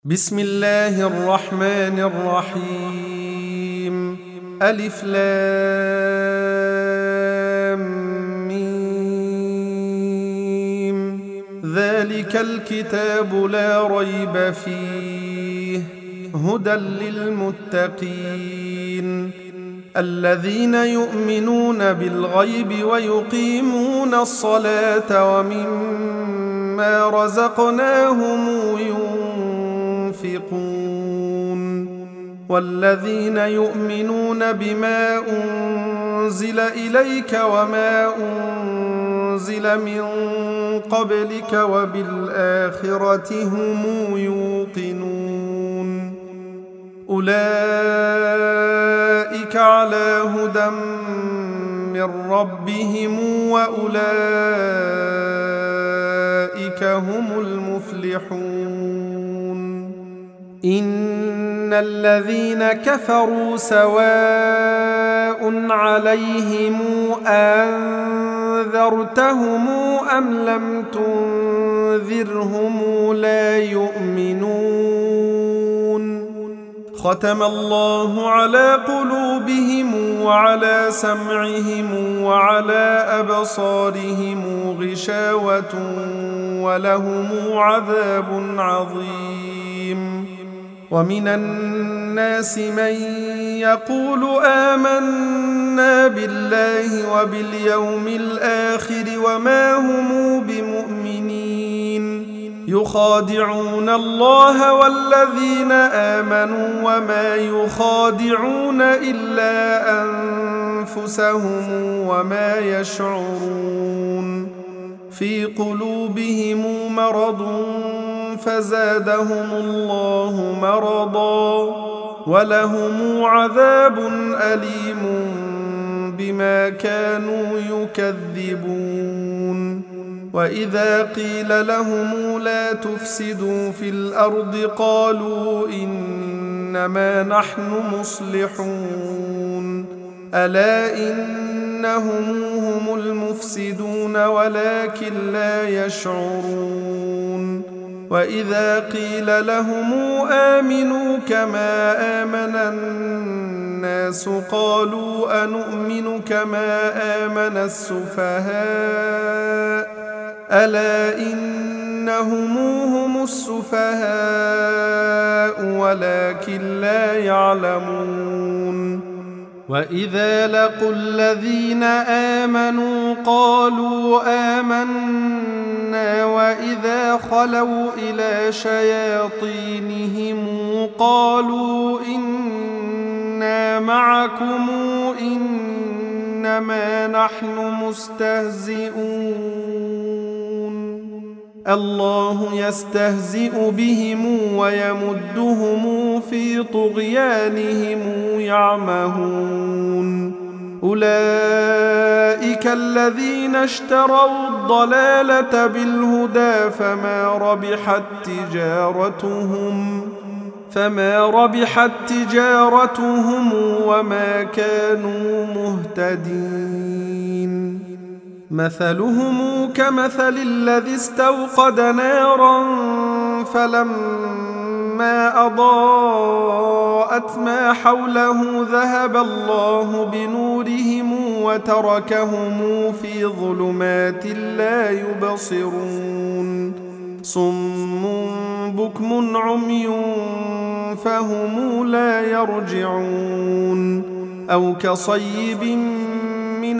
بسم الله الرحمن الرحيم. ألف لام ميم. ذلك الكتاب لا ريب فيه هدى للمتقين الذين يؤمنون بالغيب ويقيمون الصلاة ومما رزقناهم ينفقون والذين يؤمنون بما أنزل إليك وما أنزل من قبلك وبالآخرة هم يوقنون أولئك على هدى من ربهم وأولئك هم المفلحون. إن الذين كفروا سواء عليهم أنذرتهم أم لم تنذرهم لا يؤمنون. ختم الله على قلوبهم وعلى سمعهم وعلى أبصارهم غشاوة ولهم عذاب عظيم. ومن الناس من يقول آمنا بالله وباليوم الآخر وما هم بمؤمنين يخادعون الله والذين آمنوا وما يخادعون إلا أنفسهم وما يشعرون. في قلوبهم مرض فزادهم الله مرضا ولهم عذاب أليم بما كانوا يكذبون. وإذا قيل لهم لا تفسدوا في الأرض قالوا إنما نحن مصلحون ألا إنهم هم المفسدون ولكن لا يشعرون. وإذا قيل لهم آمنوا كما آمن الناس قالوا أنؤمن كما آمن السفهاء ألا إنهم هم السفهاء ولكن لا يعلمون. وإذا لقوا الذين آمنوا قالوا آمنا وإذا خلوا إلى شياطينهم قالوا إنا معكم إنما نحن مستهزئون. الله يستهزئ بهم ويمدهم في طغيانهم يعمهون. أولئك الذين اشتروا الضلالة بالهدى فما ربحت تجارتهم وما كانوا مهتدين. مثلهم كمثل الذي استوقد نارا فلما أضاءت ما حوله ذهب الله بنورهم وتركهم في ظلمات لا يبصرون. صم بكم عمي فهم لا يرجعون. أو كصيب من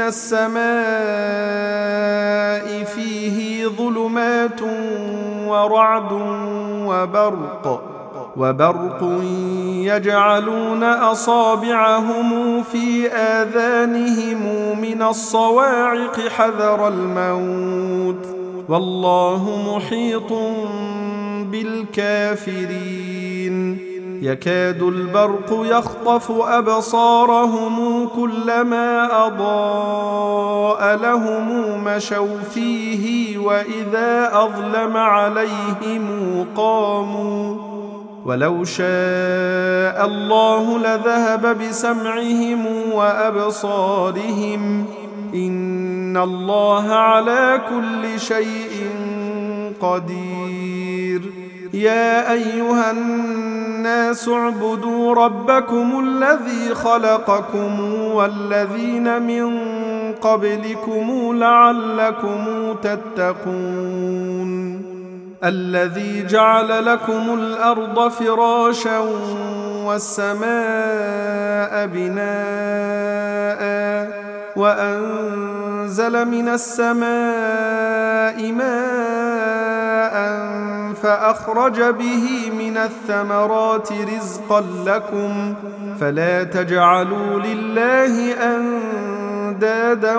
السماء فيه ظلمات ورعد وبرق يجعلون أصابعهم في آذانهم من الصواعق حذر الموت والله محيط بالكافرين. يكاد البرق يخطف أبصارهم كلما أضاء لهم مشوا فيه وإذا أظلم عليهم قاموا. ولو شاء الله لذهب بسمعهم وأبصارهم إن الله على كل شيء قدير. يا أيها الناس اعبدوا ربكم الذي خلقكم والذين من قبلكم لعلكم تتقون الذي جعل لكم الأرض فراشا والسماء بناء وأنزل من السماء ماء فأخرج به من الثمرات رزقا لكم فلا تجعلوا لله أندادا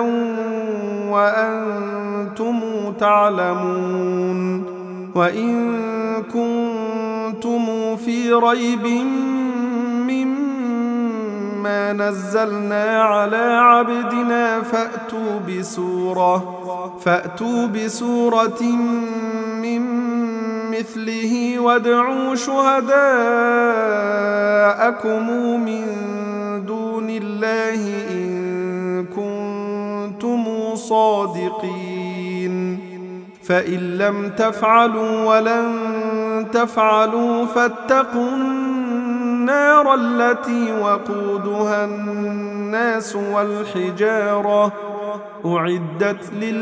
وأنتم تعلمون وإن كنتم في ريب مما نزلنا على عبدنا فأتوا بسورة من مثله وادعوا شهداءكم من دون الله إن كنتم صادقين فإن لم تفعلوا ولن تفعلوا فاتقوا النار التي وقودها الناس والحجارة أعدت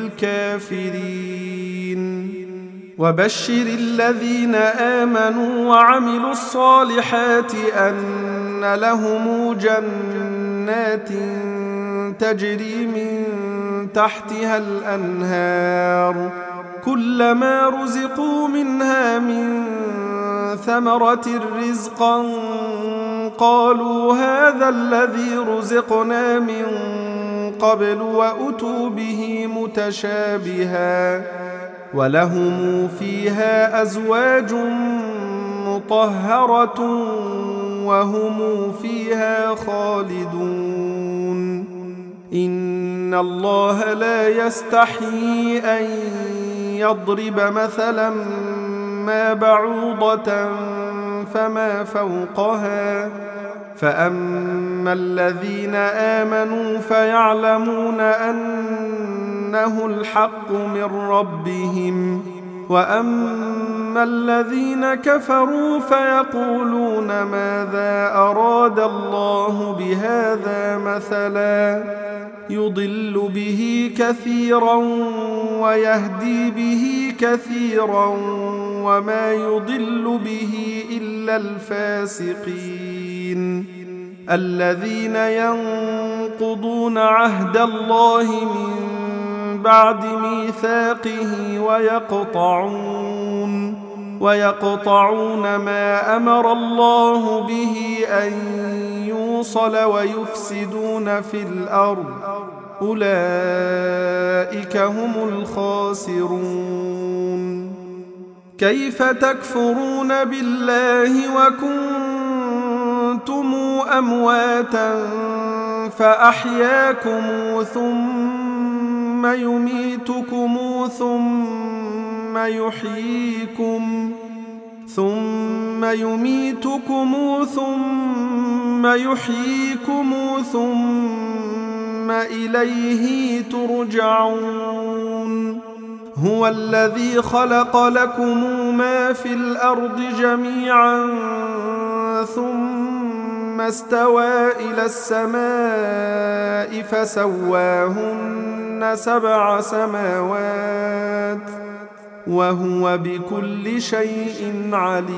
للكافرين وبشر الذين آمنوا وعملوا الصالحات أن لهم جنات تجري من تحتها الأنهار كلما رزقوا منها من ثمرة رزقا قالوا هذا الذي رزقنا من قبل وأتوا به متشابها ولهم فيها أزواج مطهرة وهم فيها خالدون إن الله لا يستحيي أن يضرب مثلا ما بعوضة فما فوقها فأما الذين آمنوا فيعلمون أنه الحق من ربهم وأما الذين كفروا فيقولون ماذا أراد الله بهذا مثلا يضل به كثيرا ويهدي به كثيرا وما يضل به إلا الفاسقين الذين ينقضون عهد الله من بعد ميثاقه ويقطعون ما أمر الله به أن يوصل ويفسدون في الأرض أولئك هم الخاسرون كيف تكفرون بالله وكنتم أمواتا فأحياكم ثم يميتكم ثم يحييكم ثم إليه ترجعون هو الذي خلق لكم ما في الأرض جميعا ثم استوى إلى السماء فسواهن 7 سماوات وهو بكل شيء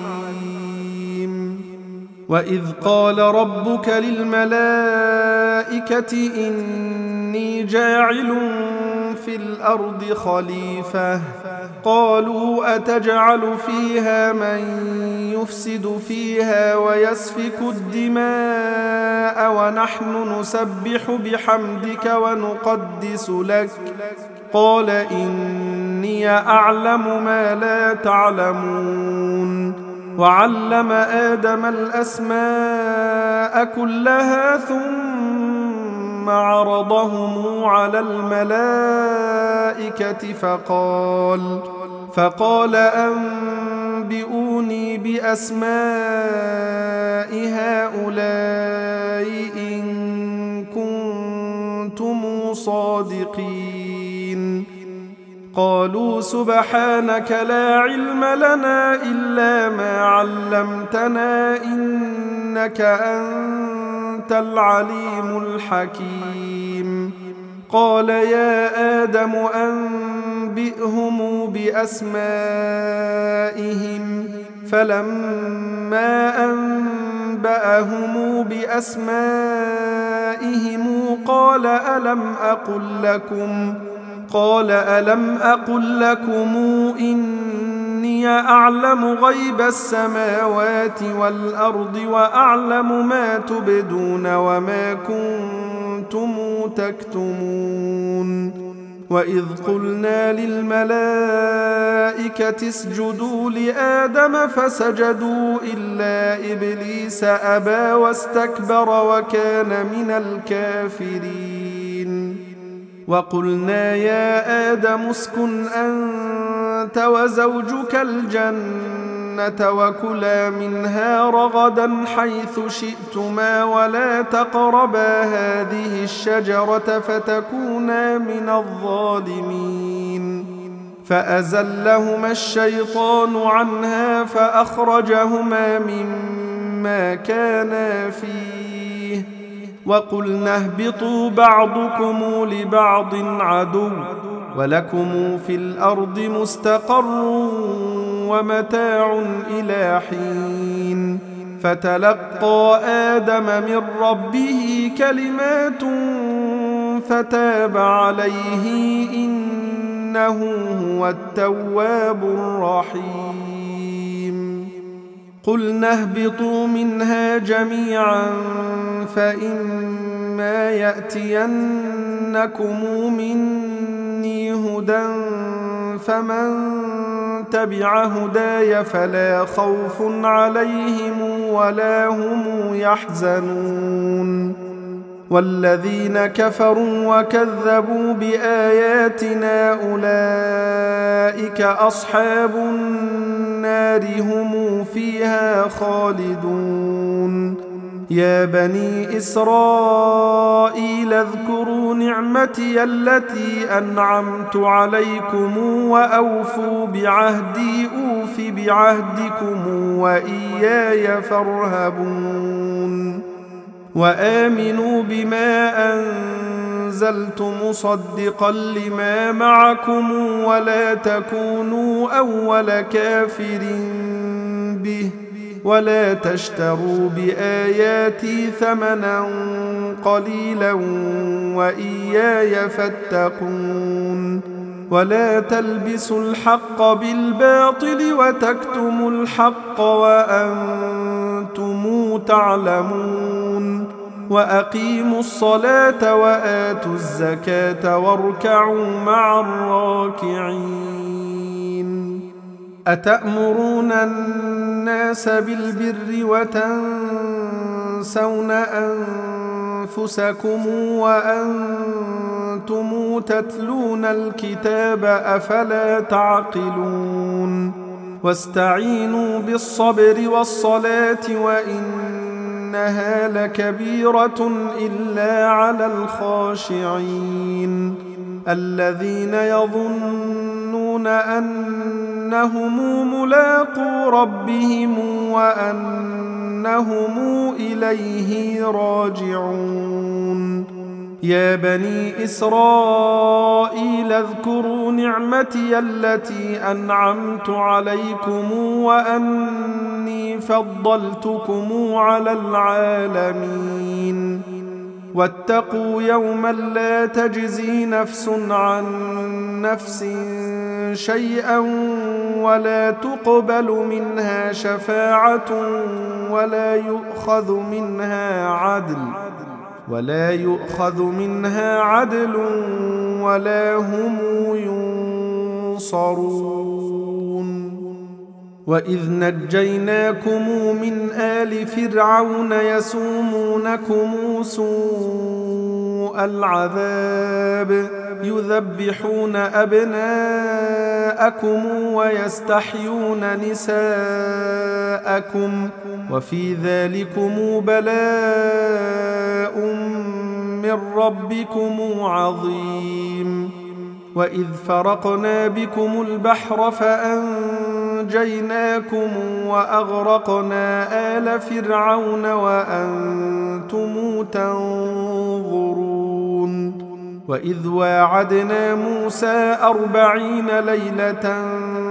عليم وإذ قال ربك للملائكة إني جاعل في الأرض خليفة قالوا أتجعل فيها من يفسد فيها ويسفك الدماء ونحن نسبح بحمدك ونقدس لك قال إني أعلم ما لا تعلمون وعلم آدم الأسماء كلها ثم عرضهم على الملائكة فقال أنبئوني بأسماء هؤلاء إن كنتم صادقين قالوا سبحانك لا علم لنا إلا ما علمتنا إنك أنت العليم الحكيم قال يا آدم أنبئهم بأسمائهم فلما أنبأهم بأسمائهم قال ألم أقل لكم إني أعلم غيب السماوات والأرض وأعلم ما تبدون وما كنتم تكتمون وإذ قلنا للملائكة اسجدوا لآدم فسجدوا إلا إبليس أبى واستكبر وكان من الكافرين وقلنا يا آدم اسكن أنت وزوجك الجنة وكلا منها رغدا حيث شئتما ولا تقربا هذه الشجرة فتكونا من الظالمين فأزلهما الشيطان عنها فأخرجهما مما كانا فيه وقلنا اهبطوا بعضكم لبعض عدو ولكم في الأرض مستقر ومتاع إلى حين فتلقى آدم من ربه كلمات فتاب عليه إنه هو التواب الرحيم قلنا اهبطوا منها جميعا فإما يأتينكم مني هدى فمن تبع هداي فلا خوف عليهم ولا هم يحزنون والذين كفروا وكذبوا بآياتنا أولئك أصحاب النار هم فيها خالدون يا بني إسرائيل اذكروا نعمتي التي أنعمت عليكم وأوفوا بعهدي أوف بعهدكم وإياي فارهبون وآمنوا بما أنزلت مصدقا لما معكم ولا تكونوا أول كافر به ولا تشتروا بآياتي ثمنا قليلا وإياي فاتقون ولا تلبسوا الحق بالباطل وتكتموا الحق وأنتم تعلمون وأقيموا الصلاة وآتوا الزكاة واركعوا مع الراكعين أتأمرون الناس بالبر وتنسون أنفسكم وأنتم تتلون الكتاب أفلا تعقلون واستعينوا بالصبر والصلاة وإنها لكبيرة إلا على الخاشعين الذين يظنون أنهم ملاقو ربهم وأنهم إليه راجعون يا بني إسرائيل اذكروا نعمتي التي أنعمت عليكم وأني فضلتكم على العالمين واتقوا يوما لا تجزي نفس عن نفس شيئا ولا تقبل منها شفاعة ولا يؤخذ منها عدل ولا هم ينصرون وإذ نجيناكم من آل فرعون يسومونكم سوء العذاب يذبحون أبناءكم ويستحيون نساءكم وفي ذلكم بلاء من ربكم عظيم وإذ فرقنا بكم البحر فأنجيناكم وأغرقنا آل فرعون وأنتم تنظرون وإذ واعدنا موسى 40 ليلة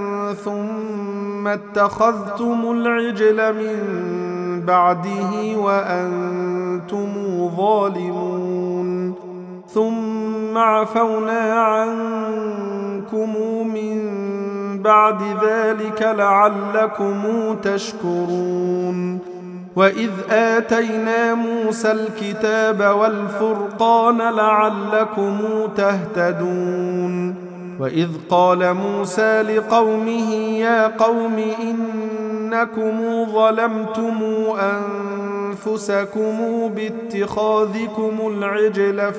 ثم اتخذتم العجل من بعده وأنتم ظالمون ثم عفونا عنكم من بعد ذلك لعلكم تشكرون وإذ آتينا موسى الكتاب والفرقان لعلكم تهتدون وإذ قال موسى لقومه يا قوم إنكم ظلمتم أنفسكم باتخاذكم العجل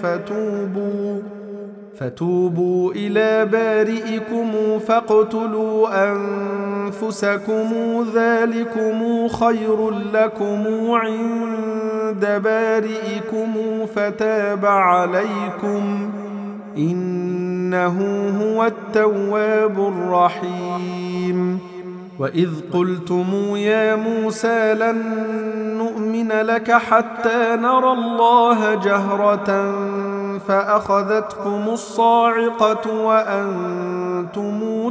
فتوبوا إلى بارئكم فاقتلوا أنفسكم ذلكم خير لكم عند بارئكم فتاب عليكم إنه هو التواب الرحيم وإذ قلتم يا موسى لن نؤمن لك حتى نرى الله جهرة فأخذتكم الصاعقة وأنتم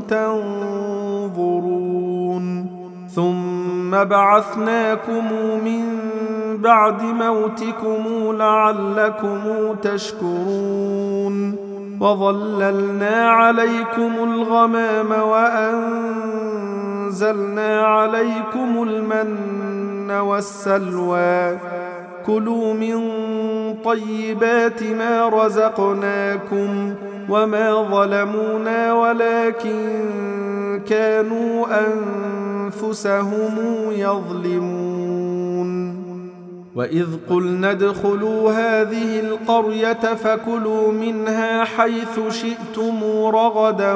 تنظرون ثم بعثناكم من بعد موتكم لعلكم تشكرون وظللنا عليكم الغمام وأنزلنا عليكم المن والسلوى كلوا من طيبات ما رزقناكم وما ظلمونا ولكن كانوا أنفسهم يظلمون وإذ قلنا ادخلوا هذه القرية فكلوا منها حيث شئتم رغدا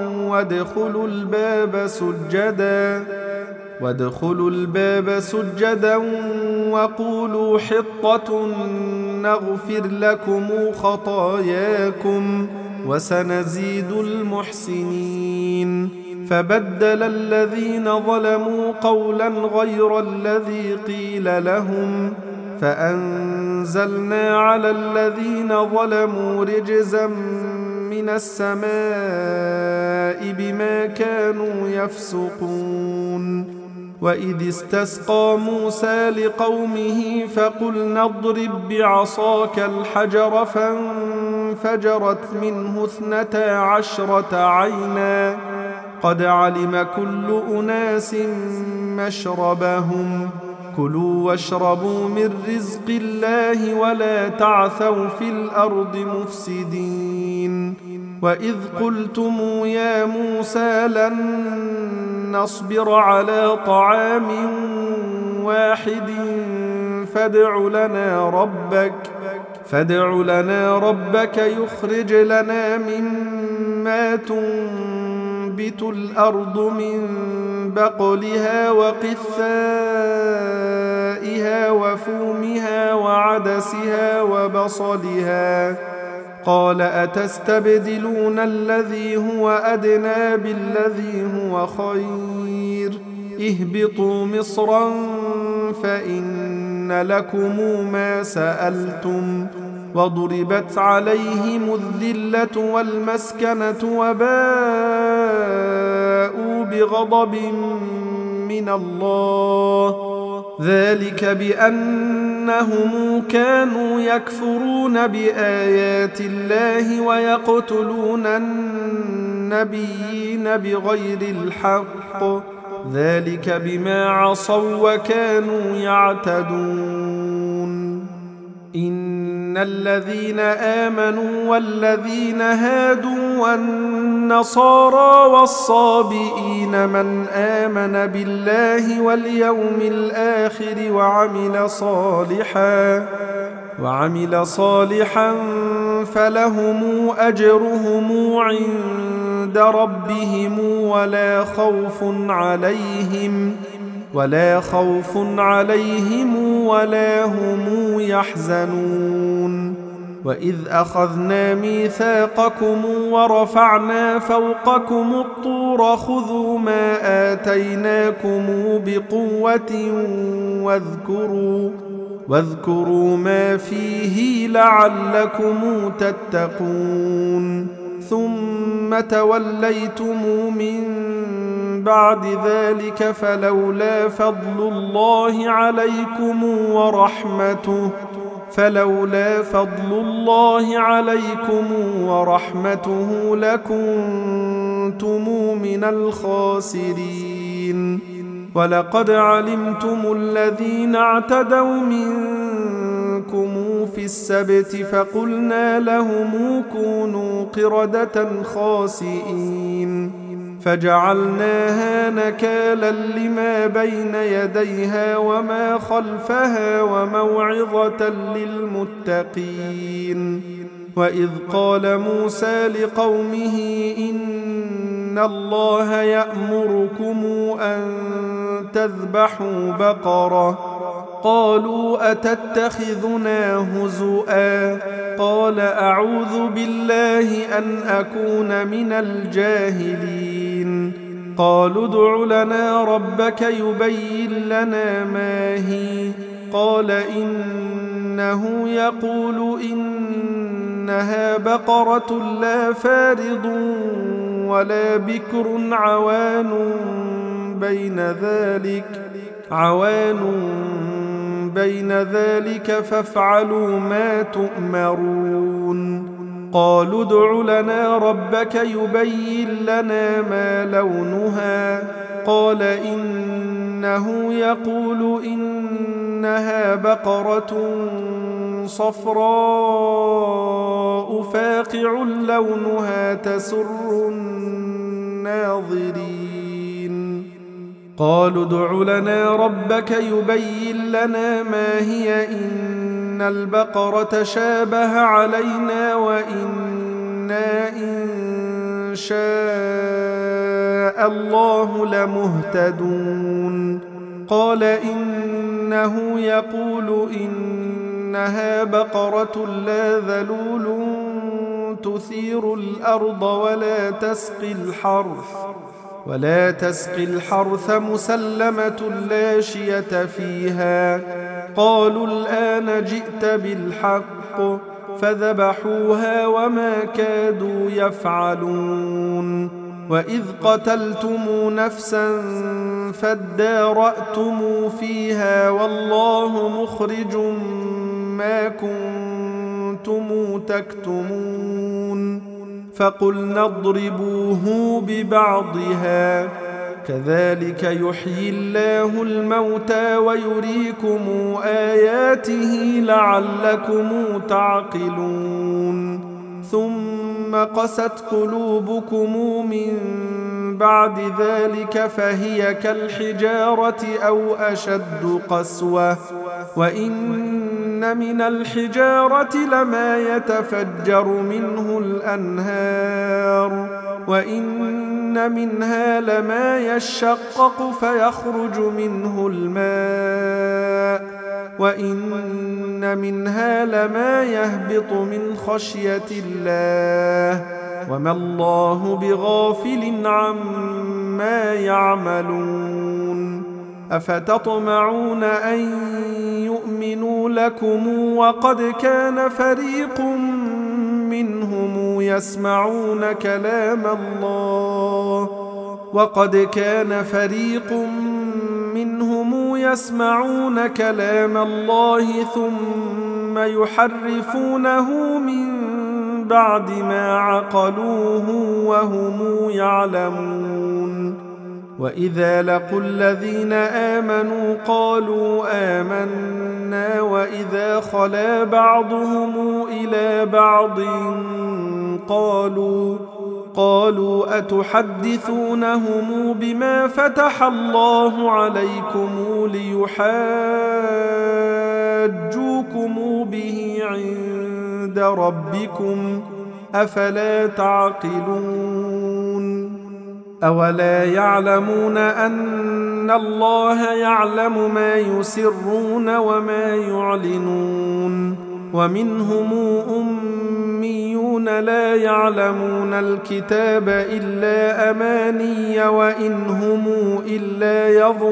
وادخلوا الباب سجدا وقولوا حطة نغفر لكم خطاياكم وسنزيد المحسنين فبدل الذين ظلموا قولا غير الذي قيل لهم فأنزلنا على الذين ظلموا رجزا من السماء بما كانوا يفسقون وإذ استسقى موسى لقومه فقلنا اضرب بعصاك الحجر فانفجرت منه 12 عينا قد علم كل أناس مشربهم كلوا واشربوا من رزق الله ولا تعثوا في الأرض مفسدين وإذ قلتم يا موسى لن نصبر على طعام واحد فادع لنا ربك يخرج لنا مما تنبت الأرض من بقلها وقثائها وفومها وعدسها وبصلها قال أتستبدلون الذي هو أدنى بالذي هو خير اهبطوا مصرا فإن لكم ما سألتم وضربت عليهم الذلة والمسكنة وباءوا بغضب من الله ذلك بأنهم كانوا يكفرون بآيات الله ويقتلون النبيين بغير الحق ذلك بما عصوا وكانوا يعتدون إن الذين آمنوا والذين هادوا والنصارى والصابئين من آمن بالله واليوم الآخر وعمل صالحا فلهم أجرهم عند ربهم ولا خوف عليهم ولا هم يحزنون وإذ أخذنا ميثاقكم ورفعنا فوقكم الطور خذوا ما آتيناكم بقوة واذكروا ما فيه لعلكم تتقون ثم توليتم من بعد ذلك فلولا فضل الله عليكم ورحمته لكنتم من الخاسرين ولقد علمتم الذين اعتدوا منكم في السبت فقلنا لهم كونوا قردة خاسئين فجعلناها نكالا لما بين يديها وما خلفها وموعظة للمتقين وإذ قال موسى لقومه إن الله يأمركم أن تذبحوا بقرة قالوا أتتخذنا هزؤا قال أعوذ بالله أن أكون من الجاهلين قالوا ادع لنا ربك يبين لنا ما هي قال إنه يقول إنها بقرة لا فارض ولا بكر عوان بين ذلك فافعلوا ما تؤمرون قالوا ادع لنا ربك يبين لنا ما لونها قال إنه يقول إنها بقرة صفراء فاقع لونها تسر الناظرين قالوا ادع لنا ربك يبين لنا ما هي إن البقرة شابه علينا وإنا إن شاء الله لمهتدون قال إنه يقول إنها بقرة لا ذلول تثير الأرض ولا تسقي الحرث مسلمة لا شية فيها قالوا الآن جئت بالحق فذبحوها وما كادوا يفعلون وإذ قتلتم نفسا فادارأتم فيها والله مخرج ما كنتم تكتمون فقلنا اضربوه ببعضها كذلك يحيي الله الموتى ويريكم آياته لعلكم تعقلون ثم قست قلوبكم من بعد ذلك فهي كالحجارة أو أشد قسوة وإن من الحجارة لما يتفجر منه الأنهار وإن منها لما يشقق فيخرج منه الماء وإن منها لما يهبط من خشية الله وما الله بغافل عما يعملون أفتطمعون أن يؤمنوا لكم وقد كان فريق منهم يسمعون كلام الله ثم يحرفونه من بعد ما عقلوه وهم يعلمون وإذا لقوا الذين آمنوا قالوا آمنا وإذا خلا بعضهم إلى بعض قالوا أتحدثونهم بما فتح الله عليكم ليحاجوكم به عند ربكم أفلا تعقلون أولا يعلمون أن الله يعلم ما يسرون وما يعلنون ومنهم أميون لا يعلمون الكتاب إلا أماني وإن هم إلا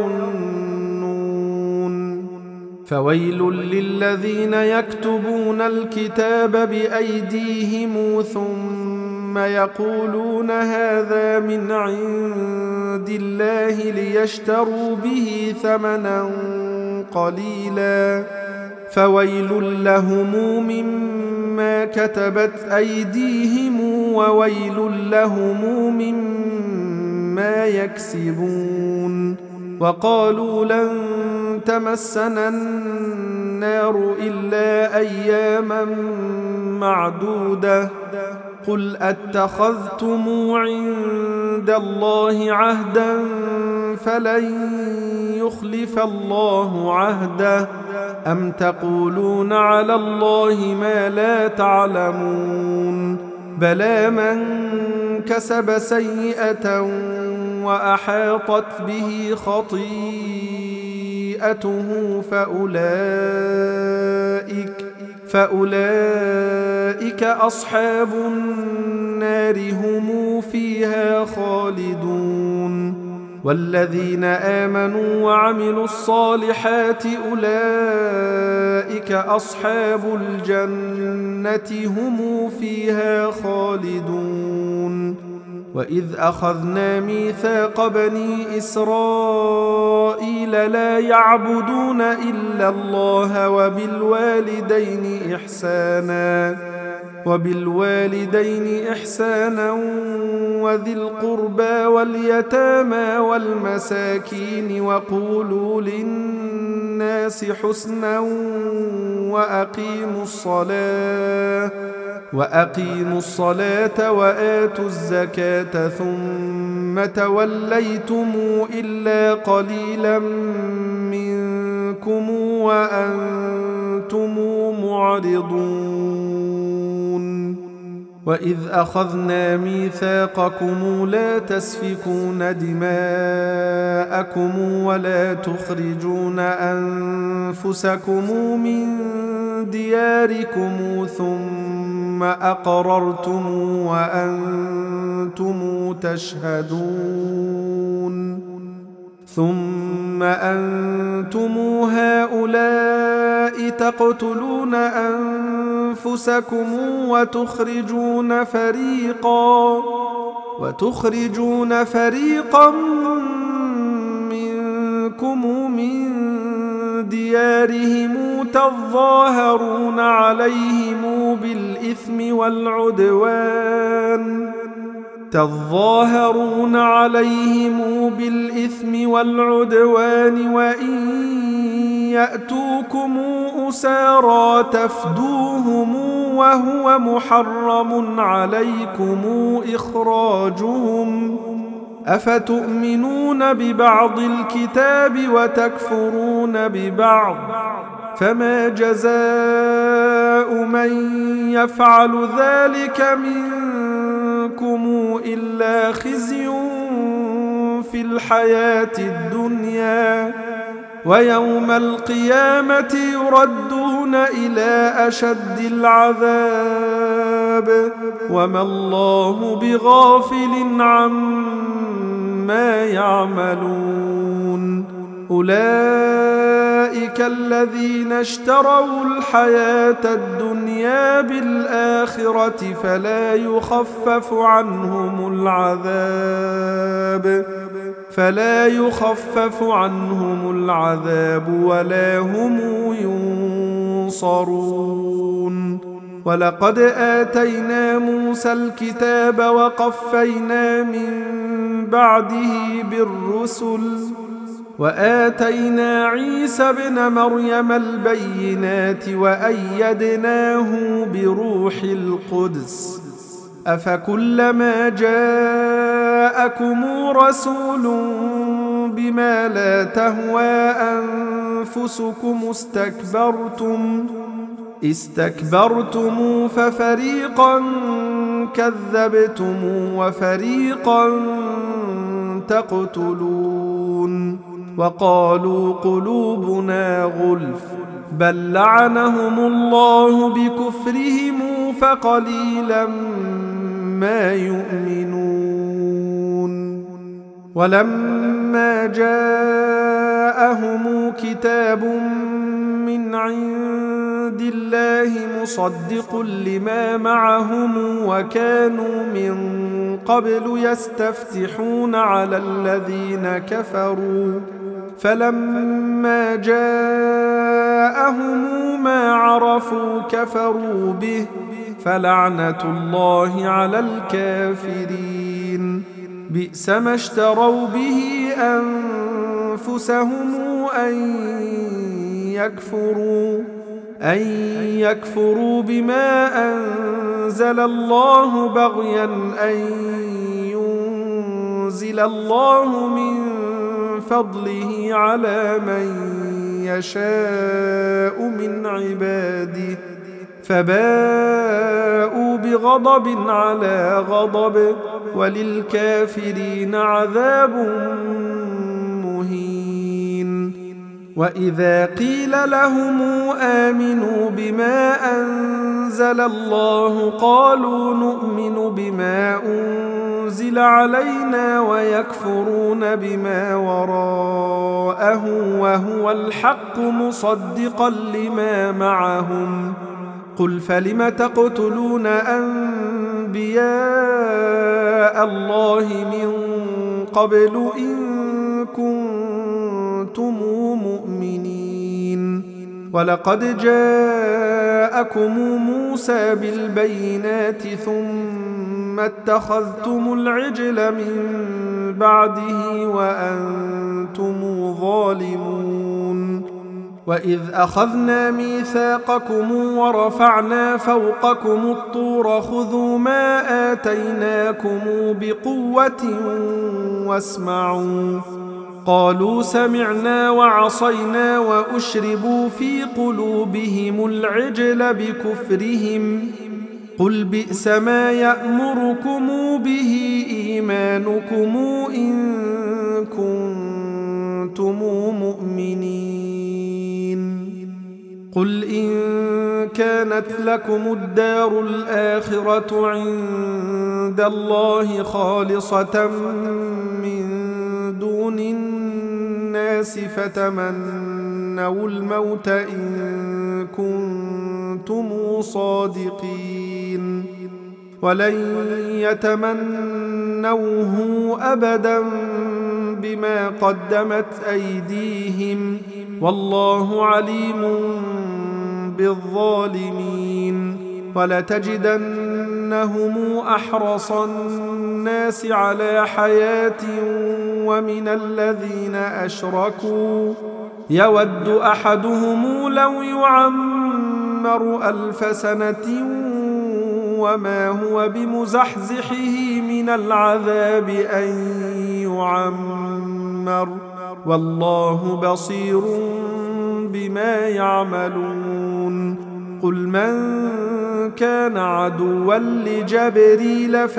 يظنون فويل للذين يكتبون الكتاب بأيديهم ثم يقولون هذا من عند الله ليشتروا به ثمنا قليلا فويل لهم مما كتبت أيديهم وويل لهم مما يكسبون وقالوا لن تمسنا النار إلا أياما معدودة قل أتخذتم عند الله عهدا فلن يخلف الله عهده أم تقولون على الله ما لا تعلمون بلى من كسب سيئة وأحاطت به خطيئته فأولئك أصحاب النار هم فيها خالدون والذين آمنوا وعملوا الصالحات أولئك أصحاب الجنة هم فيها خالدون وإذ أخذنا ميثاق بني إسرائيل لا يعبدون إلا الله وبالوالدين إحسانا وذي القربى واليتامى والمساكين وقولوا للناس حسنا وأقيموا الصلاة وآتوا الزكاة ثم توليتم إلا قليلا منكم وأنتم معرضون وإذ أخذنا ميثاقكم لا تسفكون دماءكم ولا تخرجون أنفسكم من دياركم ثم أقررتم وأنتم تشهدون ثم أنتم هؤلاء تقتلون أنفسكم وتخرجون فريقا منكم من ديارهم تظاهرون عليهم بالإثم والعدوان وإن يأتوكم أسارى تفدوهم وهو محرم عليكم إخراجهم أفتؤمنون ببعض الكتاب وتكفرون ببعض فما جزاء من يفعل ذلك منكم إلا خزي في الحياة الدنيا ويوم القيامة يردون إلى أشد العذاب وما الله بغافل عما يعملون أولئك الذين اشتروا الحياة الدنيا بالآخرة فلا يخفف عنهم العذاب ولا هم ينصرون ولقد آتينا موسى الكتاب وقفينا من بعده بالرسل وآتينا عيسى ابن مريم البينات وأيدناه بروح القدس أفكلما جاءكم رسول بما لا تهوى أنفسكم استكبرتم ففريقا كذبتم وفريقا تقتلون وقالوا قلوبنا غلف بل لعنهم الله بكفرهم فقليلا ما يؤمنون ولما جاءهم كتاب من عند الله مصدق لما معهم وكانوا من قبل يستفتحون على الذين كفروا فلما جاءهم ما عرفوا كفروا به فلعنة الله على الكافرين بئس ما اشتروا به أنفسهم أن يكفروا بما أنزل الله بغيا أن ينزل الله من فضله على من يشاء من عباده فباءوا بغضب على غضب وللكافرين عذاب مهين وإذا قيل لهم آمنوا بما أنزل الله قالوا نؤمن بما أنزل علينا ويكفرون بما وراءه وهو الحق مصدقا لما معهم قل فلم تقتلون أنبياء الله من قبل إن كنتم مؤمنين ولقد جاءكم موسى بالبينات ثم اتخذتم العجل من بعده وأنتم ظالمون وإذ أخذنا ميثاقكم ورفعنا فوقكم الطور خذوا ما آتيناكم بقوة واسمعوا قالوا سمعنا وعصينا وأشربوا في قلوبهم العجل بكفرهم قل بئس ما يأمركم به إيمانكم إن كنتم مؤمنين قل إن كانت لكم الدار الآخرة عند الله خالصة من دون الناس فتمنوا الموت إن كنتم صادقين ولن يتمنوه أبدا بما قدمت أيديهم والله عليم بالظالمين ولتجدنهم أحرص الناس على حياة ومن الذين أشركوا يود أحدهم لو يعمر 1000 سنة وما هو بمزحزحه من العذاب أن يعمر والله بصير بما يعملون قل من كان عدوا لجبريل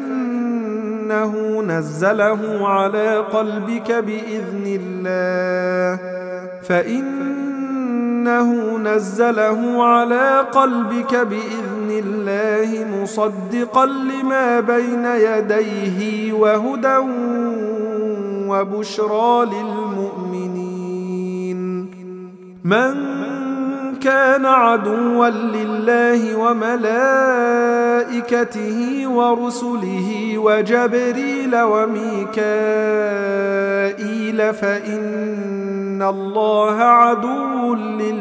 فإنه نزله على قلبك بإذن الله مصدقا لما بين يديه وهدى وبشرى للمؤمنين من كان عدوا لله وملائكته ورسله وجبريل وميكائيل فإن الله عدو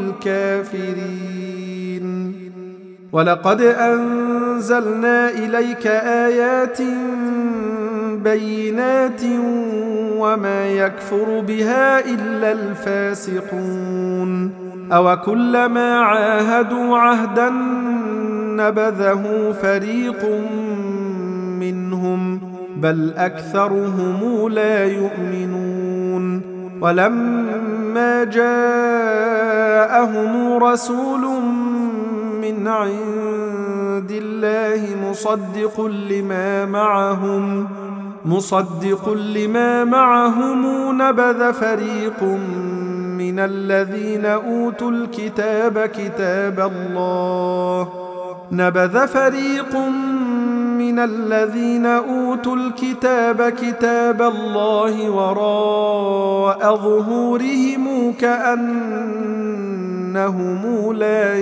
للكافرين ولقد أنزلنا إليك آيات بينات وما يكفر بها إلا الفاسقون أوكلما عاهدوا عهدا نبذه فريق منهم بل أكثرهم لا يؤمنون ولما جاءهم رسول من عند الله مصدق لما معهم مصدق لما معهم نبذ فريق من الذين أوتوا الكتاب كتاب الله وراء ظهورهم كأنهم لا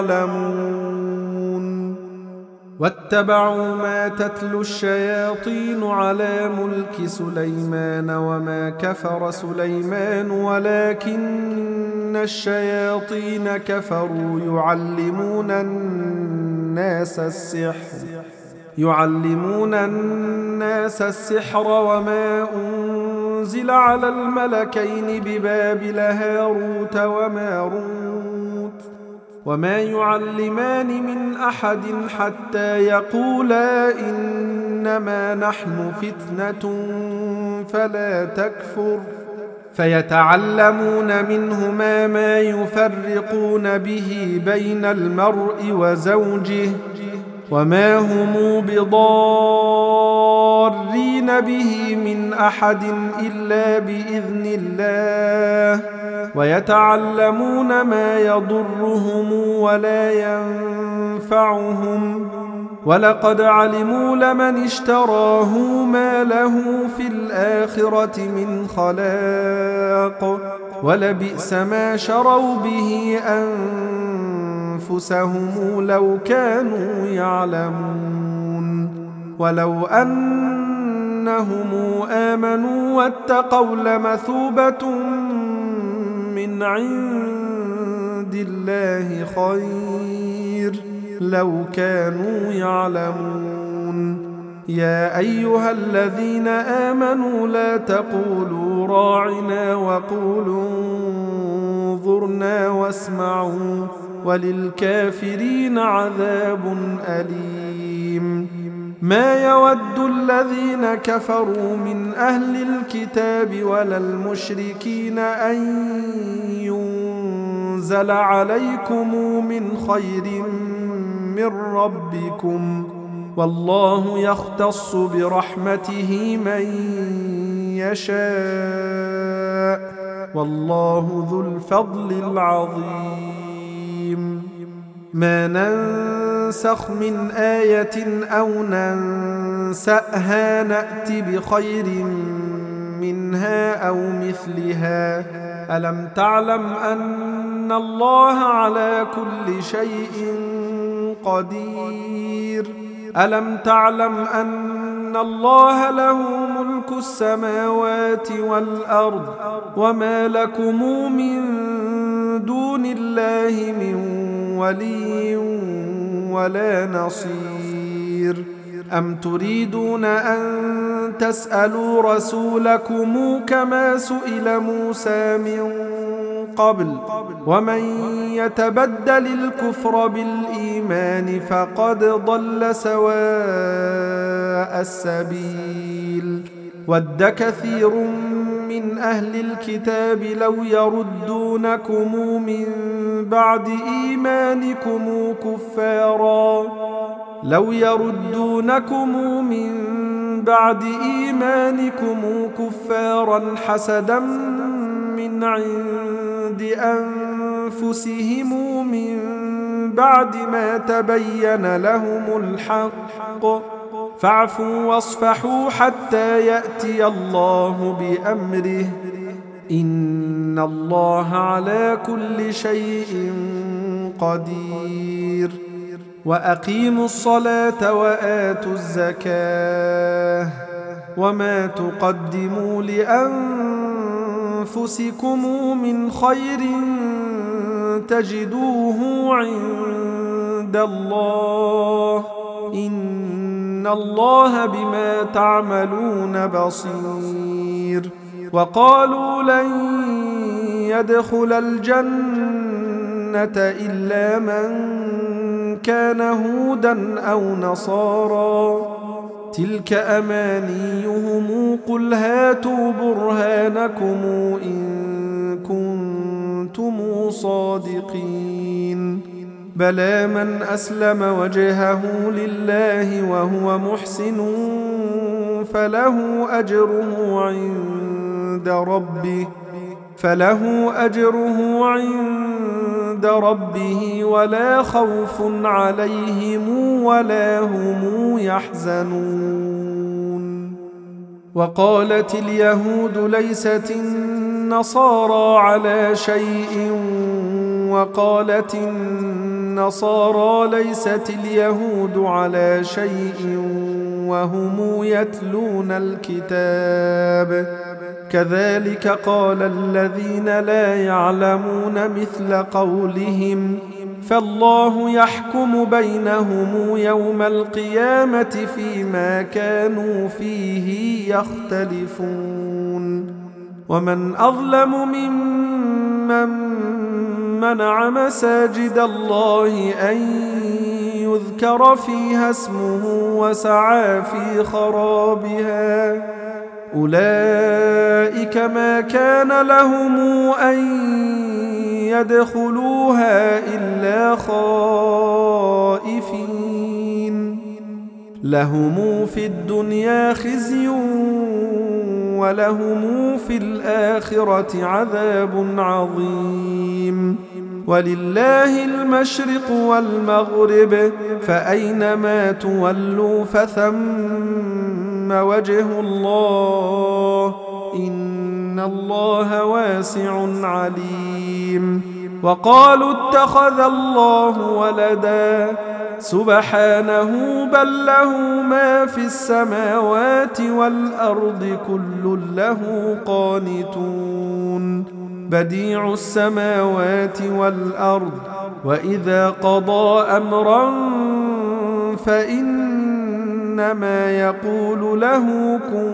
يعلمون واتبعوا ما تتلو الشياطين على ملك سليمان وما كفر سليمان ولكن الشياطين كفروا يعلمون الناس السحر وما أنزل على الملكين ببابل هاروت وماروت وما يعلمان من أحد حتى يقولا إنما نحن فتنة فلا تكفر فيتعلمون منهما ما يفرقون به بين المرء وزوجه وما هم بضارين به من أحد إلا بإذن الله ويتعلمون ما يضرهم ولا ينفعهم ولقد علموا لمن اشتراه ما له في الآخرة من خلاق ولبئس ما شروا به أنفسهم لو كانوا يعلمون ولو أنهم آمنوا واتقوا لمثوبة من عند الله خير لو كانوا يعلمون يا أيها الذين آمنوا لا تقولوا راعنا وقولوا انظرنا واسمعوا وللكافرين عذاب أليم ما يود الذين كفروا من أهل الكتاب ولا المشركين أن ينزل عليكم من خير من ربكم والله يختص برحمته من يشاء والله ذو الفضل العظيم ما ننسخ من آية أو ننسأها نأت بخير منها أو مثلها ألم تعلم أن الله على كل شيء قدير ألم تعلم أن الله له ملك السماوات والأرض وما لكم من دون الله من ولي ولا نصير أم تريدون أن تسألوا رسولكم كما سئل موسى من قبل ومن يتبدل الكفر بالإيمان فقد ضل سواء السبيل ود كثير من أهل الكتاب لو يردونكم من بعد إيمانكم كفارا حسدا من عند أنفسهم من بعد ما تبين لهم الحق فاعفوا واصفحوا حتى يأتي الله بأمره إن الله على كل شيء قدير وأقيموا الصلاة وآتوا الزكاة وما تقدموا لأنفسكم من خير تجدوه عند الله إن الله بما تعملون بصير وقالوا لن يدخل الجنة إلا من كان هودا أو نصارى تلك أمانيهم قل هاتوا برهانكم إن كنتم صادقين بلى من أسلم وجهه لله وهو محسن فله أجره عند ربه ولا خوف عليهم ولا هم يحزنون. وقالت اليهود ليست النصارى على شيء وقالت النصارى ليست اليهود على شيء وهم يتلون الكتاب كذلك قال الذين لا يعلمون مثل قولهم فالله يحكم بينهم يوم القيامة فيما كانوا فيه يختلفون. ومن أظلم ممن منع مساجد الله أن يذكر فيها اسمه وسعى في خرابها أولئك ما كان لهم أن يدخلوها إلا خائفين لهم في الدنيا خزي ولهم في الآخرة عذاب عظيم. ولله المشرق والمغرب فأينما تولوا فثم وجه الله إن الله واسع عليم. وقالوا اتخذ الله ولدا سبحانه بل له ما في السماوات والأرض كل له قانتون بديع السماوات والأرض وإذا قضى أمرا فإنما يقول له كن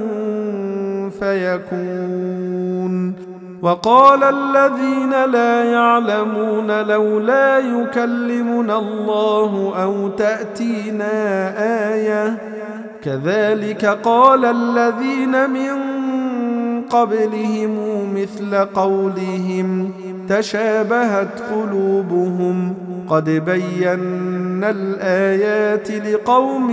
فيكون. وقال الذين لا يعلمون لولا يكلمنا الله أو تأتينا آية كذلك قال الذين من قبلهم مثل قولهم تشابهت قلوبهم قد بينا الآيات لقوم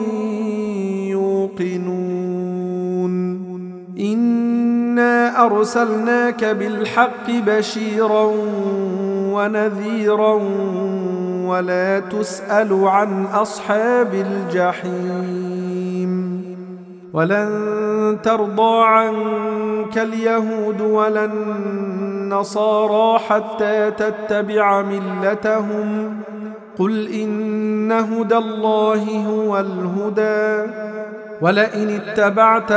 يوقنون. إنا أرسلناك بالحق بشيرا ونذيرا ولا تسأل عن أصحاب الجحيم. ولن ترضى عنك اليهود ولا النصارى حتى تتبع ملتهم قل إن هدى الله هو الهدى ولئن اتبعت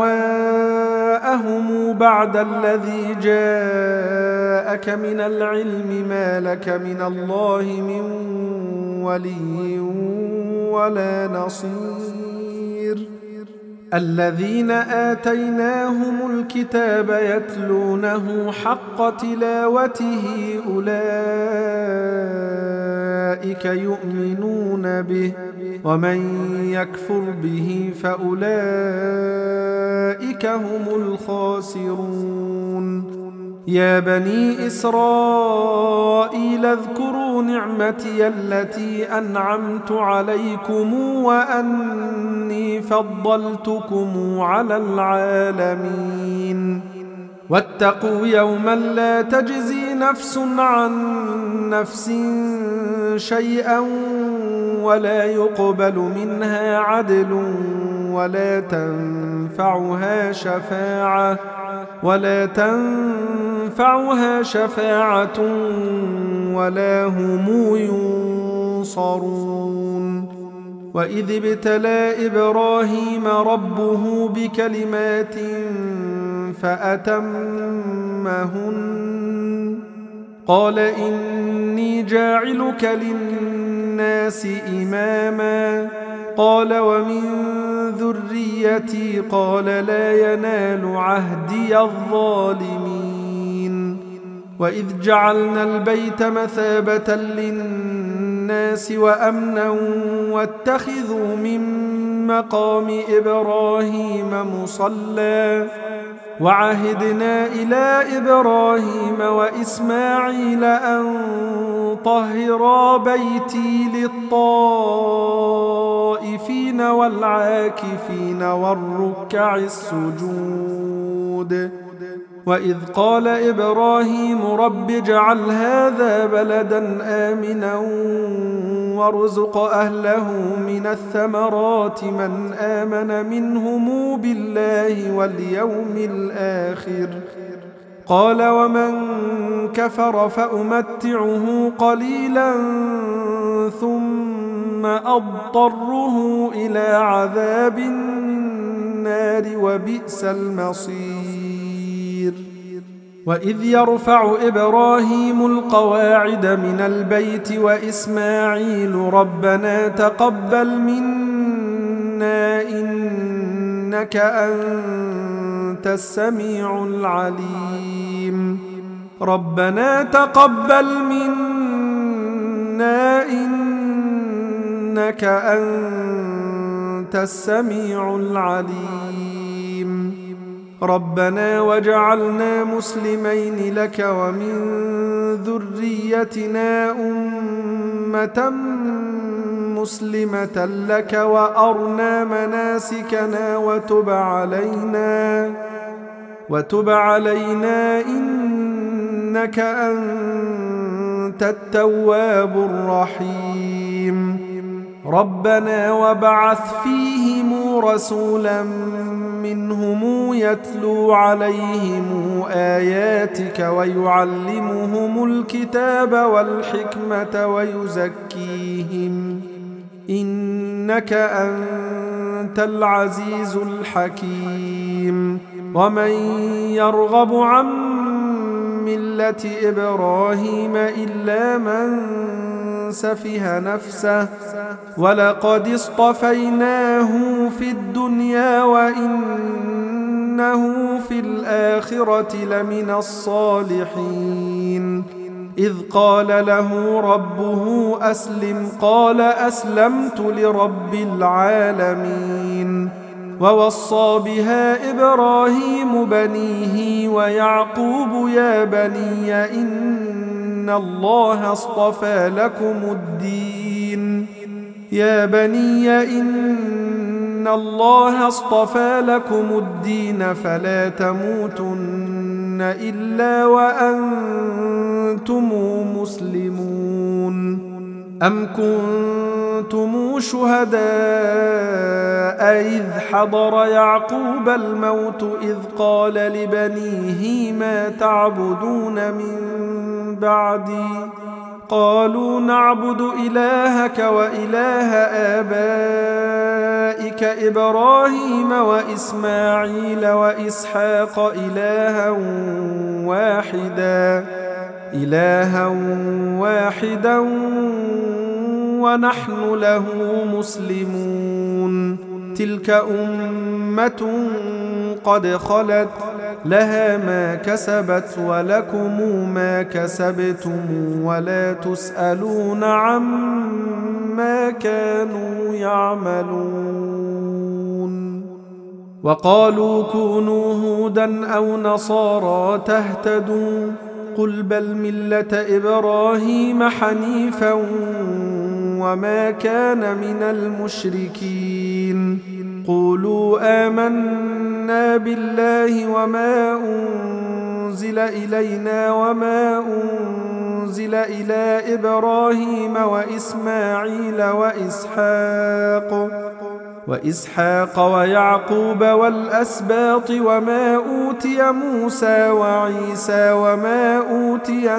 أهواءهم بعد الذي جاءك من العلم ما لك من الله من ولي ولا نصير. الذين آتيناهم الكتاب يتلونه حق تلاوته أولئك يؤمنون به ومن يكفر به فأولئك هم الخاسرون. يا بني إسرائيل اذكروا نعمتي التي أنعمت عليكم وأني فضلتكم على العالمين. واتقوا يوما لا تجزي نفس عن نفس شيئا ولا يقبل منها عدل ولا تنفعها شفاعة ولا هم ينصرون. وإذ ابتلى إبراهيم ربه بكلمات فأتمهن قال إني جاعلك للناس إماما قال ومن ذريتي قال لا ينال عهدي الظالمين. وإذ جعلنا البيت مثابة للناس وأمنا واتخذوا من مقام إبراهيم مصلى وعهدنا إلى إبراهيم وإسماعيل أن طهرا بيتي للطائفين والعاكفين والركع السجود وإذ قال إبراهيم رب اجعل هذا بلدا آمنا وارزق أهله من الثمرات من آمن منهم بالله واليوم الآخر قال ومن كفر فأمتعه قليلا ثم أضطره إلى عذاب النار وبئس المصير وإذ يرفع إبراهيم القواعد من البيت وإسماعيل ربنا تقبل منا إنك أنت السميع العليم ربنا تقبل منا إنك أنت السميع العليم ربنا وجعلنا مسلمين لك ومن ذريتنا أمة مسلمة لك وأرنا مناسكنا وتب علينا إنك أنت التواب الرحيم ربنا وابعث فيهم رسولا منهم يتلو عليهم آياتك ويعلمهم الكتاب والحكمة ويزكيهم إنك أنت العزيز الحكيم ومن يرغب عن ملة إبراهيم إلا من سفه نفسه ولقد اصطفيناه في الدنيا وإنه في الآخرة لمن الصالحين إذ قال له ربه أسلم قال أسلمت لرب العالمين ووصى بها إبراهيم بنيه ويعقوب يا بني إن الله اصطفى لكم الدين فلا تموتن إلا وأنتم مسلمون أم كنتم شهداء إذ حضر يعقوب الموت إذ قال لبنيه ما تعبدون من بعدي قالوا نعبد إلهك وإله آبائك إبراهيم وإسماعيل وإسحاق إلها واحدا ونحن له مسلمون تلك أمة قد خلت لها ما كسبت ولكم ما كسبتم ولا تسألون عما كانوا يعملون وقالوا كونوا هودا أو نصارى تهتدوا قل بل ملة إبراهيم حنيفا وما كان من المشركين قولوا آمنا بالله وما أنزل إلينا وما أنزل إلى إبراهيم وإسماعيل وإسحاق ويعقوب والأسباط وما أوتي موسى وعيسى وما أوتي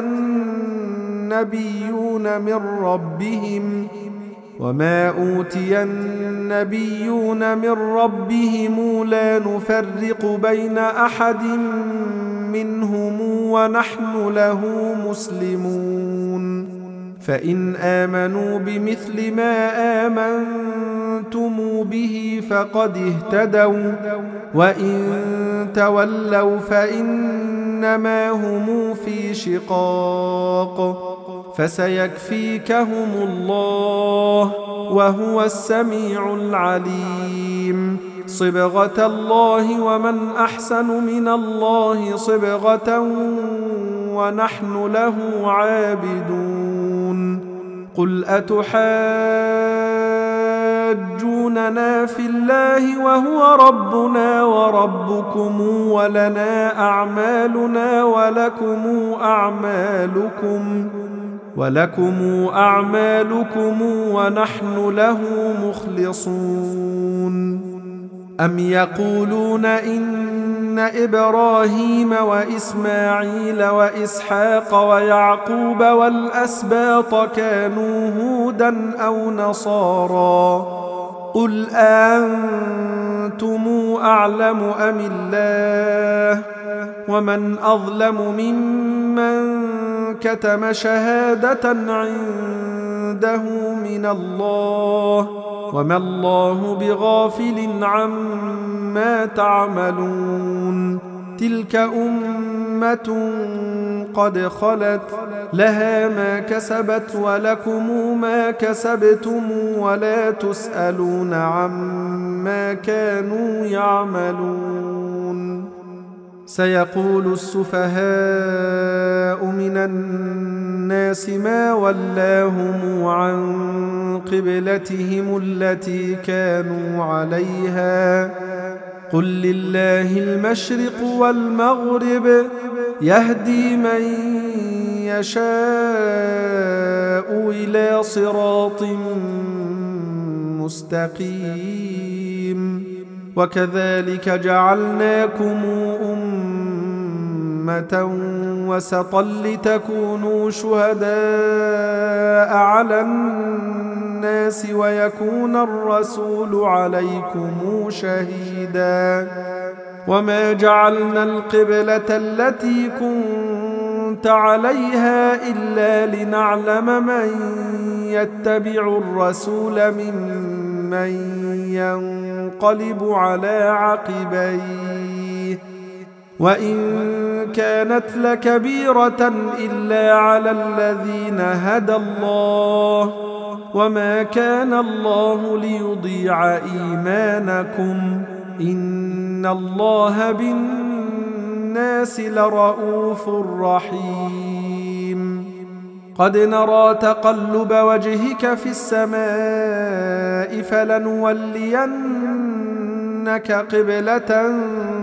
النبيون من ربهم لا نفرق بين أحد منهم ونحن له مسلمون فإن آمنوا بمثل ما آمنتم به فقد اهتدوا وإن تولوا فإنما هم في شقاق فسيكفيكهم الله وهو السميع العليم صبغة الله ومن أحسن من الله صبغة ونحن له عابدون قل أتحاجوننا في الله وهو ربنا وربكم ولنا أعمالنا ولكم أعمالكم ونحن له مخلصون أم يقولون إن إبراهيم وإسماعيل وإسحاق ويعقوب والأسباط كانوا هودا أو نصارى قل أنتم أعلم أم الله ومن أظلم ممن كتم شهادة عنده من الله وما الله بغافل عما تعملون تلك أمة قد خلت لها ما كسبت ولكم ما كسبتم ولا تسألون عما كانوا يعملون سيقول السفهاء من الناس ما ولاهم عن قبلتهم التي كانوا عليها قل لله المشرق والمغرب يهدي من يشاء إلى صراط مستقيم وكذلك جعلناكم أمة وسطا لتكونوا شهداء على الناس ويكون الرسول عليكم شهيدا وما جعلنا القبلة التي كنت عليها إلا لنعلم من يتبع الرسول ممن ينقلب على عقبيه وإن كانت لكبيرة إلا على الذين هدى الله وما كان الله ليضيع إيمانكم إن الله بالناس لرؤوف رحيم قد نرى تقلب وجهك في السماء فلنولينك قبلة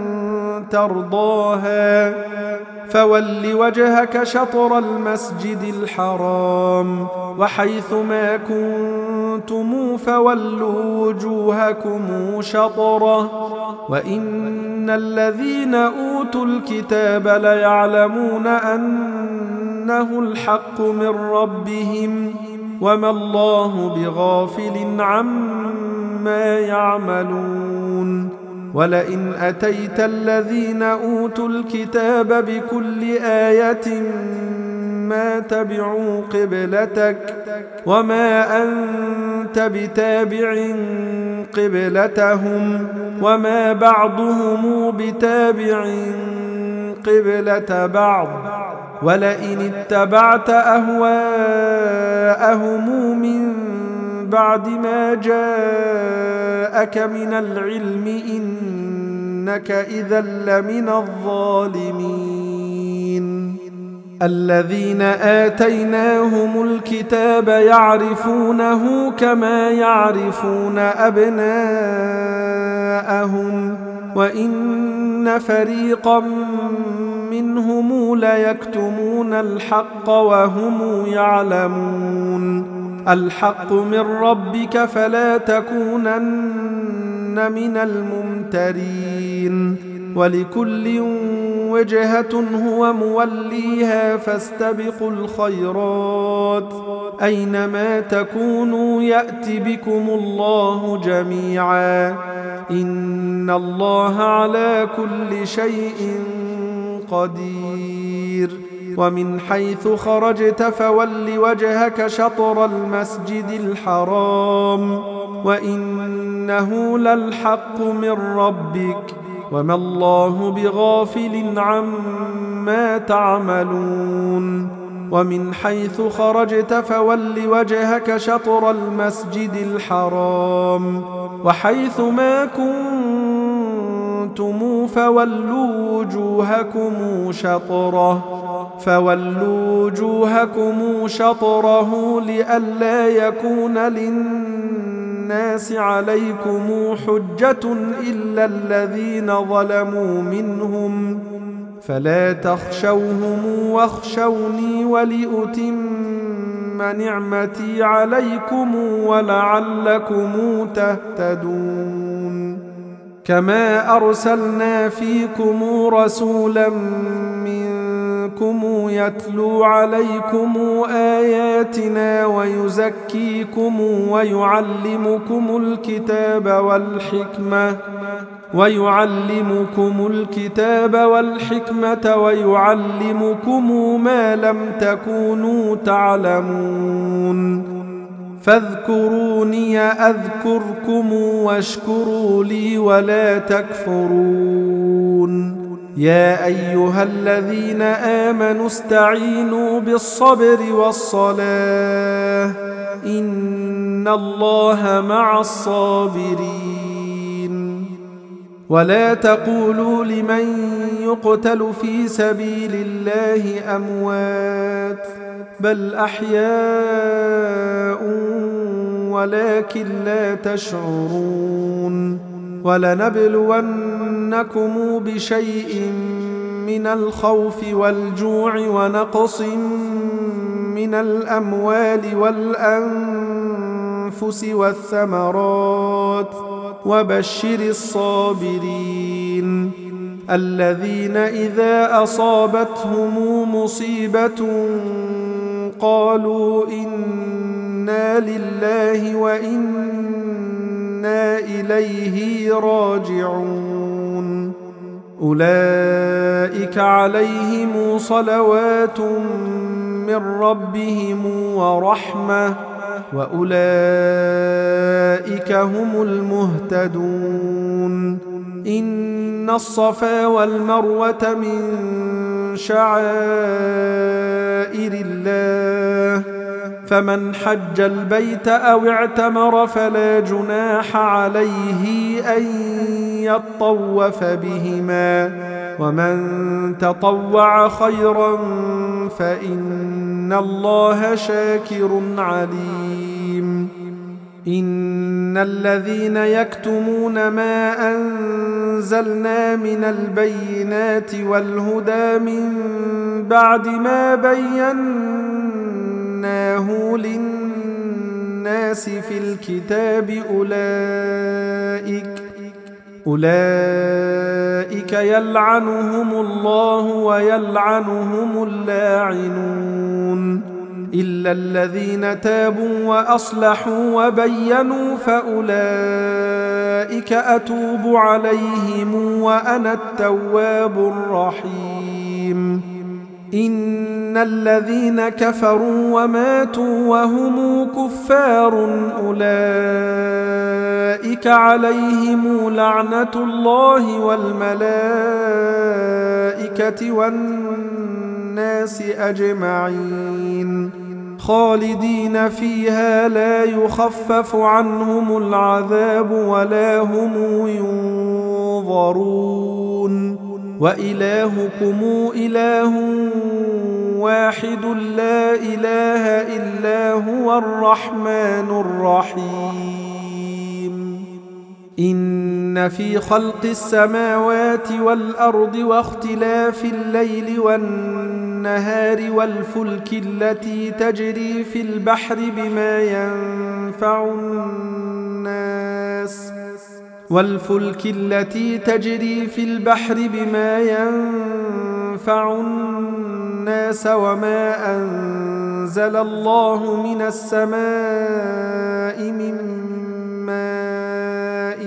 ترضاها فول وجهك شطر المسجد الحرام وحيث ما كنتم فولوا وجوهكم شطره وإن الذين أوتوا الكتاب ليعلمون أنه الحق من ربهم وما الله بغافل عما يعملون ولئن أتيت الذين أوتوا الكتاب بكل آية ما تبعوا قبلتك وما أنت بتابع قبلتهم وما بعضهم بتابع قبلة بعض ولئن اتبعت أهواءهم من بعد ما جاءك من العلم إنك إذا لمن الظالمين الذين آتيناهم الكتاب يعرفونه كما يعرفون أبناءهم وإن فريقا منهم ليكتمون الحق وهم يعلمون الحق من ربك فلا تكونن من الممترين ولكل وجهة هو موليها فاستبقوا الخيرات أينما تكونوا يأت بكم الله جميعا إن الله على كل شيء قدير ومن حيث خرجت فول وجهك شطر المسجد الحرام وإنه للحق من ربك وما الله بغافل عما تعملون ومن حيث خرجت فول وجهك شطر المسجد الحرام وحيث ما كنت كنتم فولوا وجوهكم شطره لئلا يكون للناس عليكم حجة إلا الذين ظلموا منهم فلا تخشوهم واخشوني ولأتم نعمتي عليكم ولعلكم تهتدون كما أرسلنا فيكم رسولا منكم يتلو عليكم آياتنا ويزكيكم ويعلمكم الكتاب والحكمة ويعلمكم ما لم تكونوا تعلمون فاذكروني أذكركم واشكروا لي ولا تكفرون يا أيها الذين آمنوا استعينوا بالصبر والصلاة إن الله مع الصابرين ولا تقولوا لمن يقتل في سبيل الله أموات بل أحياء ولكن لا تشعرون ولنبلونكم بشيء من الخوف والجوع ونقص من الأموال والأنفس والثمرات وبشر الصابرين الذين إذا أصابتهم مصيبة قالوا إنا لله وإنا إليه راجعون أولئك عليهم صلوات من ربهم ورحمة وأولئك هم المهتدون إن الصفا والمروة من شعائر الله فمن حج البيت أو اعتمر فلا جناح عليه أن يطوف بهما ومن تطوع خيرا فإن الله شاكر عليم إن الذين يكتمون ما أنزلنا من البينات والهدى من بعد ما بيناه للناس في الكتاب أولئك يلعنهم الله ويلعنهم اللاعنون إلا الذين تابوا وأصلحوا وبينوا فأولئك أتوب عليهم وأنا التواب الرحيم إن الذين كفروا وماتوا وهم كفار أولئك عليهم لعنة الله والملائكة والناس أجمعين خالدين فيها لا يخفف عنهم العذاب ولا هم ينظرون وإلهكم إله واحد لا إله إلا هو الرحمن الرحيم إن في خلق السماوات والأرض واختلاف الليل والنهار والفلك التي تجري في البحر بما ينفع الناس وما أنزل الله من السماء من ماء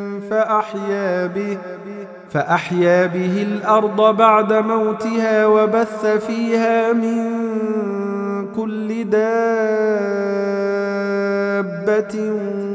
فأحيا به الأرض بعد موتها وبث فيها من كل دابة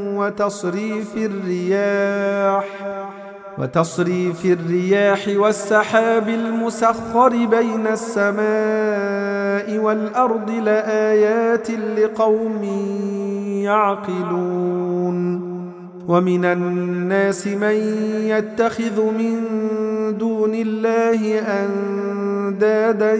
وتصريف الرياح والسحاب المسخر بين السماء والأرض لآيات لقوم يعقلون ومن الناس من يتخذ من دون الله أندادا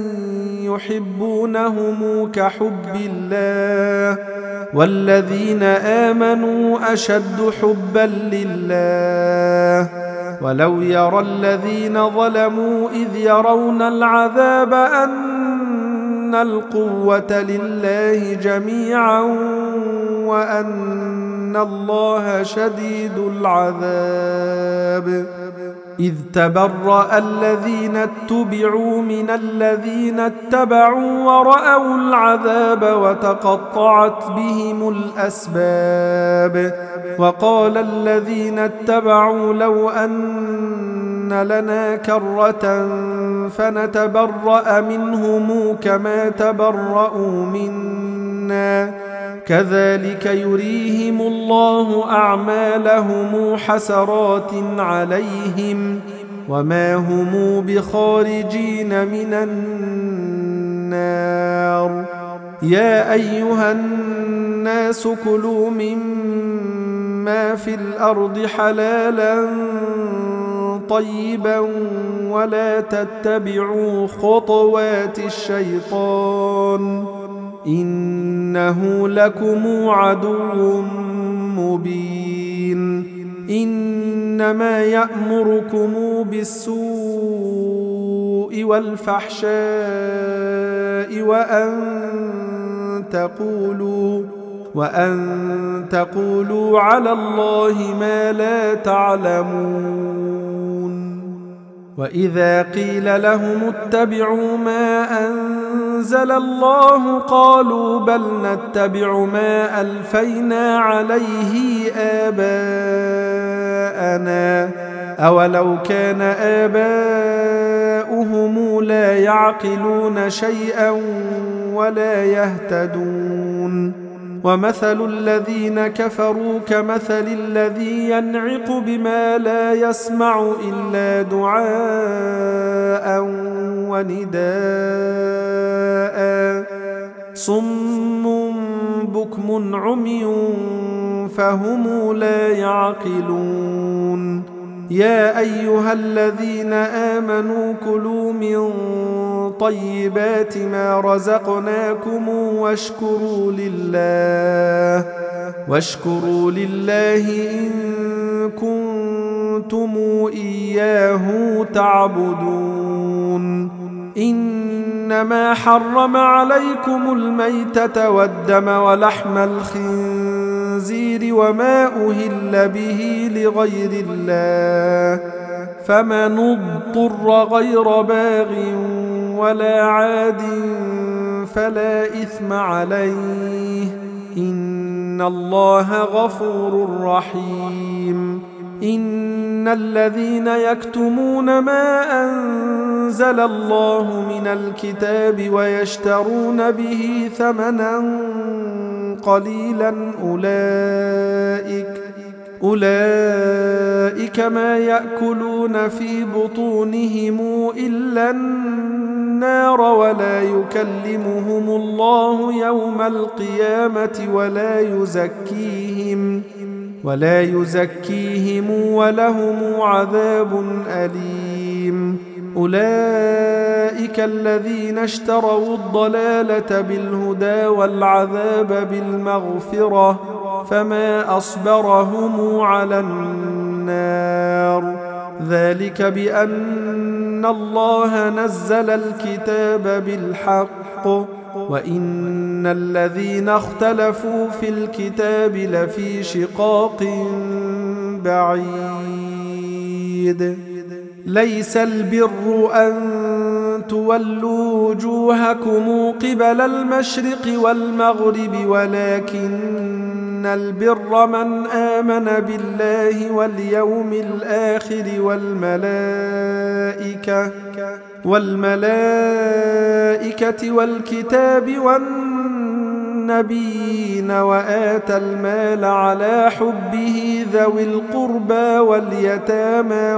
يحبونهم كحب الله والذين آمنوا أشد حبا لله ولو يرى الذين ظلموا إذ يرون العذاب أن القوة لله جميعا وأن الله شديد العذاب إذ تبرأ الذين اتبعوا من الذين اتبعوا ورأوا العذاب وتقطعت بهم الأسباب وقال الذين اتبعوا لو أن لنا كرة فنتبرأ منهم كما تبرأوا منا كذلك يريهم الله أعمالهم حسرات عليهم وما هم بخارجين من النار يا أيها الناس كلوا مما في الأرض حلالا طيبا ولا تتبعوا خطوات الشيطان إنه لكم عدو مبين إنما يأمركم بالسوء والفحشاء وأن تقولوا على الله ما لا تعلمون وإذا قيل لهم اتبعوا ما أنزل الله قالوا بل نتبع ما ألفينا عليه آباءنا أولو كان آباؤهم لا يعقلون شيئا ولا يهتدون ومثل الذين كفروا كمثل الذي ينعق بما لا يسمع إلا دعاء ونداء صم بكم عمي فهم لا يعقلون يا أيها الذين آمنوا كلوا من طيبات ما رزقناكم واشكروا لله إن كنتم إياه تعبدون إنما حرم عليكم الميتة والدم ولحم الخنزير وما أهل به لغير الله فمن اضطر غير باغ ولا عاد فلا إثم عليه إن الله غفور رحيم إن الذين يكتمون ما أنزل الله من الكتاب ويشترون به ثمنا قليلا أولئك ما يأكلون في بطونهم إلا النار ولا يكلمهم الله يوم القيامة ولا يزكيهم ولهم عذاب أليم أولئك الذين اشتروا الضلالة بالهدى والعذاب بالمغفرة فما أصبرهم على النار ذلك بأن الله نزل الكتاب بالحق وإن الذين اختلفوا في الكتاب لفي شقاق بعيد ليس البر أن تولوا وجوهكم قبل المشرق والمغرب ولكن البر من آمن بالله واليوم الآخر والملائكة والكتاب والنبيين وآتى المال على حبه ذوي القربى واليتامى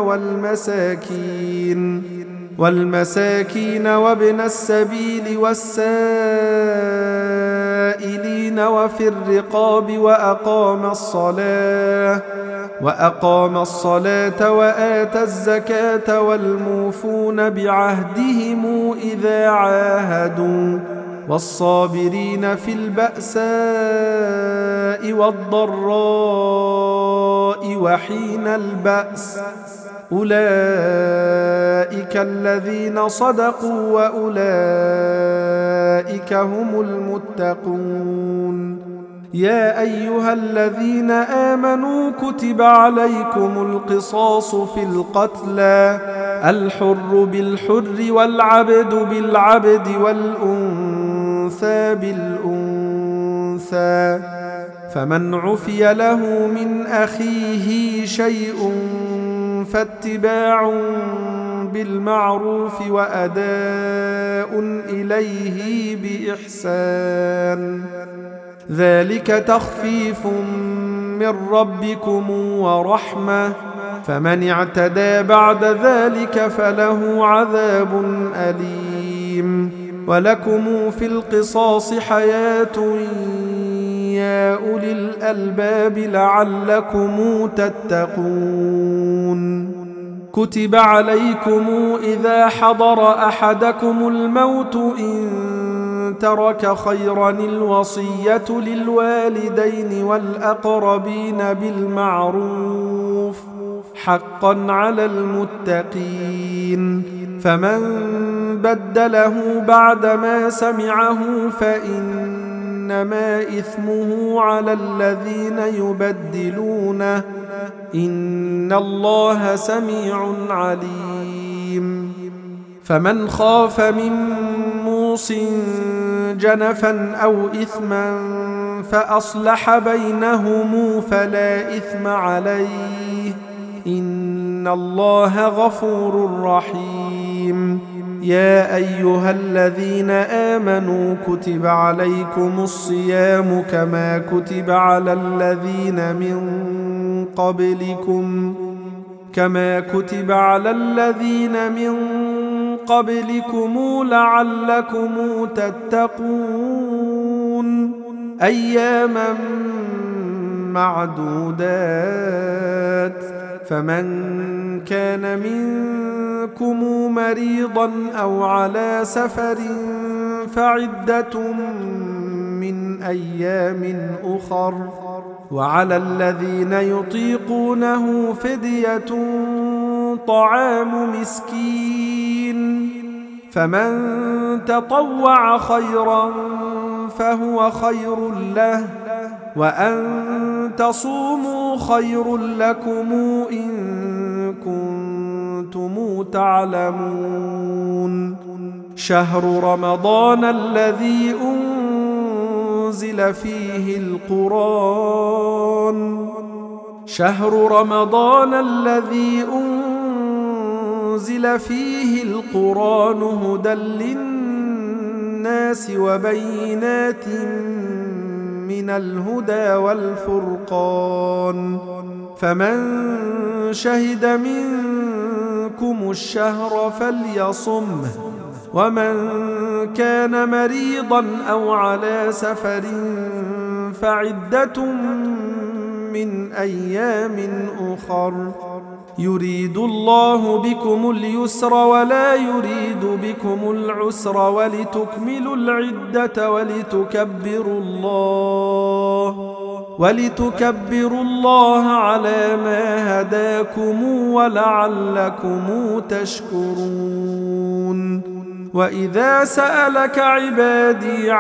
والمساكين وابن السبيل والسائلين السائلين وفي الرقاب وأقام الصلاة وآتى الزكاة والموفون بعهدهم إذا عاهدوا والصابرين في البأساء والضراء وحين البأس أولئك الذين صدقوا وأولئك هم المتقون. يا أيها الذين آمنوا كتب عليكم القصاص في القتلى الحر بالحر والعبد بالعبد والأنثى بالأنثى فمن عفي له من أخيه شيء فاتباع بالمعروف وأداء إليه بإحسان ذلك تخفيف من ربكم ورحمة فمن اعتدى بعد ذلك فله عذاب أليم. ولكم في القصاص حياة يا أولي الألباب لعلكم تتقون. كتب عليكم إذا حضر أحدكم الموت إن ترك خيرا الوصية للوالدين والأقربين بالمعروف حقا على المتقين فمن بدله بعدما سمعه فإنما إثمه على الذين يبدلونه إن الله سميع عليم. فمن خاف من موص جنفا أو إثما فأصلح بينهم فلا إثم عليه إن الله غفور رحيم. يا أيها الذين آمنوا كتب عليكم الصيام كما كتب على الذين من قبلكم لعلكم تتقون أياما معدودات فمن كان منكم مريضا أو على سفر فعدة من أيام أخر وعلى الذين يطيقونه فدية طعام مسكين فمن تطوع خيرا فهو خير له وأن تصوموا خير لكم إن كنتم تعلمون. شهر رمضان الذي أنزل فيه القرآن هدى للناس وبينات من الهدى والفرقان فمن شهد منكم الشهر فليصمه ومن كان مريضا أو على سفر فعدة من أيام أخر يريد الله بكم اليسر ولا يريد بكم العسر ولتكملوا العدة ولتكبروا الله على ما هداكم ولعلكم تشكرون. وإذا سألك عبادي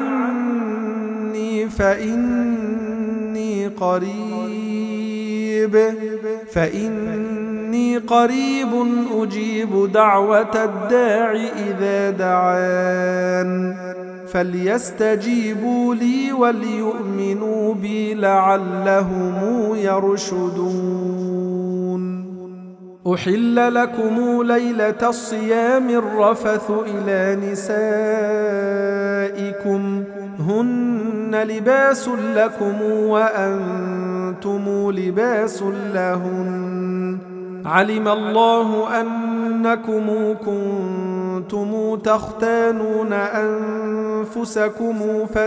عني فإني قريب أجيب دعوة الداع إذا دعان فليستجيبوا لي وليؤمنوا بي لعلهم يرشدون. أحل لكم ليلة الصيام الرفث إلى نسائكم هن لباس لكم وأنتم لباس لهن علم الله أنكم كنتم تختانون أنفسكم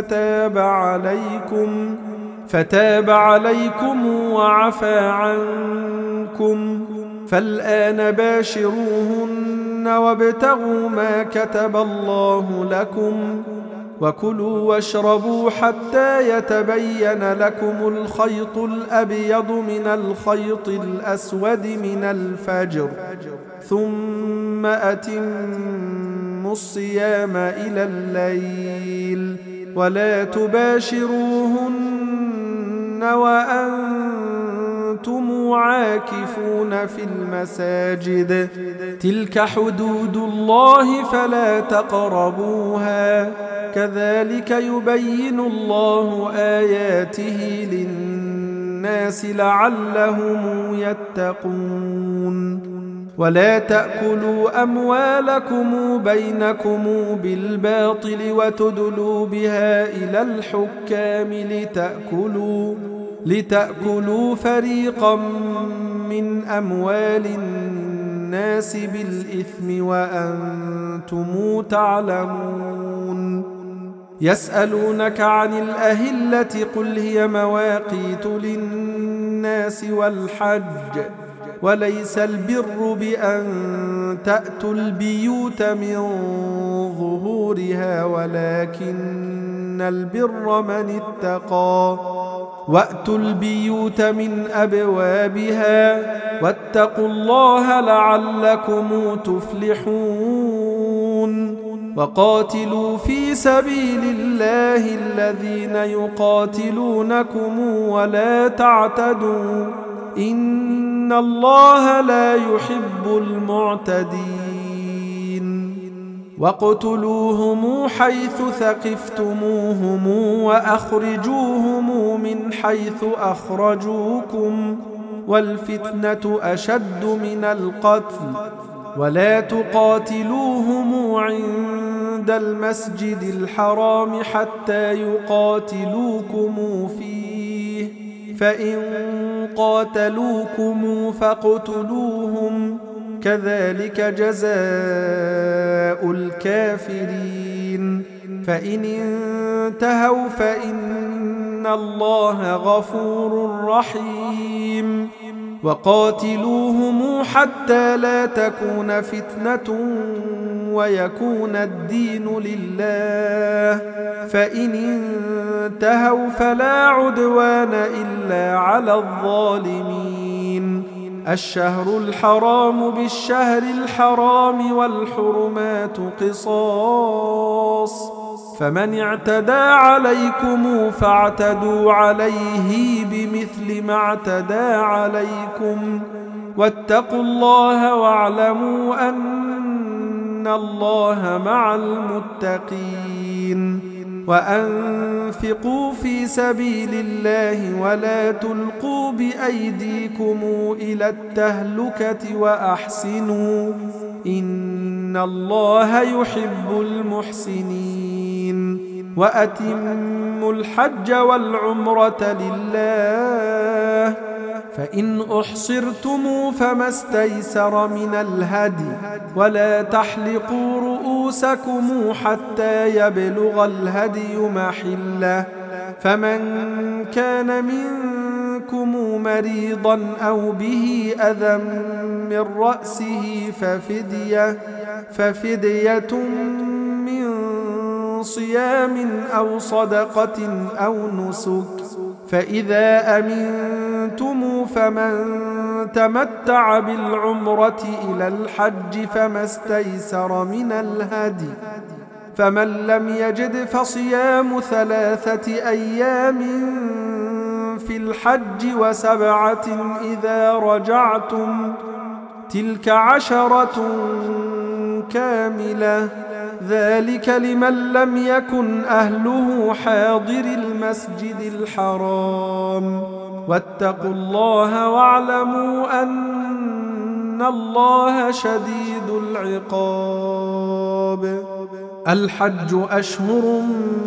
فتاب عليكم وعفى عنكم، فالآن باشروهن وابتغوا ما كتب الله لكم، وكلوا واشربوا حتى يتبين لكم الخيط الأبيض من الخيط الأسود من الفجر، ثم أتموا الصيام إلى الليل، ولا تباشروهن وأنتم عاكفون في المساجد، تلك حدود الله فلا تقربوها، كذلك يبين الله آياته للناس لعلهم يتقون. ولا تأكلوا أموالكم بينكم بالباطل وتدلوا بها إلى الحكام لتأكلوا فريقا من أموال الناس بالإثم وأنتم تعلمون. يسألونك عن الأهلة قل هي مواقيت للناس والحج، وليس البر بأن تأتوا البيوت من ظهورها ولكن البر من اتقى، وأتوا البيوت من أبوابها واتقوا الله لعلكم تفلحون. وقاتلوا في سبيل الله الذين يقاتلونكم ولا تعتدوا إن الله لا يحب المعتدين. واقتلوهم حيث ثقفتموهم وأخرجوهم من حيث أخرجوكم، والفتنة أشد من القتل، ولا تقاتلوهم عند المسجد الحرام حتى يقاتلوكم فيه، فإن قاتلوكم فاقتلوهم، كذلك جزاء الكافرين. فإن انتهوا فإن الله غفور رحيم. وقاتلوهم حتى لا تكون فتنة ويكون الدين لله، فإن انتهوا فلا عدوان إلا على الظالمين. الشهر الحرام بالشهر الحرام والحرمات قصاص، فمن اعتدى عليكم فاعتدوا عليه بمثل ما اعتدى عليكم، واتقوا الله واعلموا أن الله مع المتقين. وأنفقوا في سبيل الله ولا تلقوا بأيديكم إلى التهلكة وأحسنوا إن الله يحب المحسنين. وأتموا الحج والعمرة لله، فإن أحصرتم فما استيسر من الهدي، ولا تحلقوا رؤوسكم حتى يبلغ الهدي محله، فمن كان منكم مريضا أو به أذى من رأسه ففدية من صيام أو صدقة أو نسك، فإذا أمنتم فمن تمتع بالعمرة إلى الحج فما استيسر من الهدي، فمن لم يجد فصيام 3 أيام في الحج و7 إذا رجعتم، تلك 10 كاملة، ذلك لمن لم يكن أهله حاضر المسجد الحرام. واتقوا الله واعلموا أن الله شديد العقاب. الحج أشهر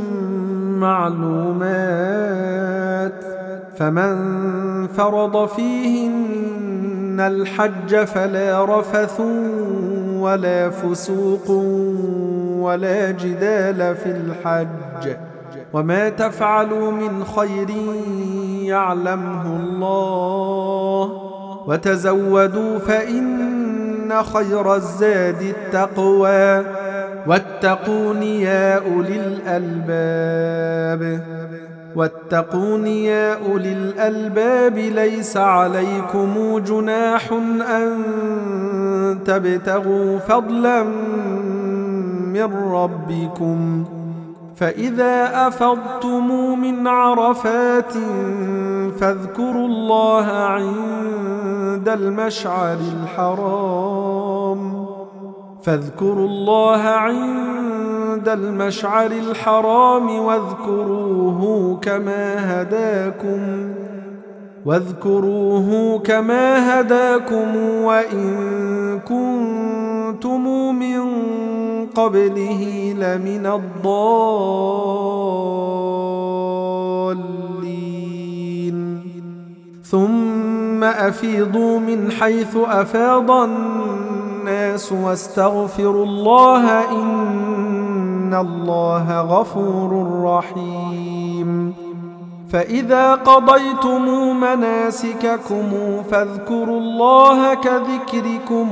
معلومات، فمن فرض فيهن الحج فلا رفث ولا فسوق ولا جدال في الحج، وما تفعلوا من خير يعلمه الله، وتزودوا فإن خير الزاد التقوى، واتقون يا أولي الألباب ليس عليكم جناح أن تبتغوا فضلا من ربكم، فإذا أفضتم من عرفات فاذكروا الله عند المشعر الحرام واذكروه كما هداكم وإن كنتم من قبله لمن الضالين. ثم أفيضوا من حيث أفاض الناس واستغفروا الله إن الله غفور رحيم. فإذا قضيتم مناسككم فاذكروا الله كذكركم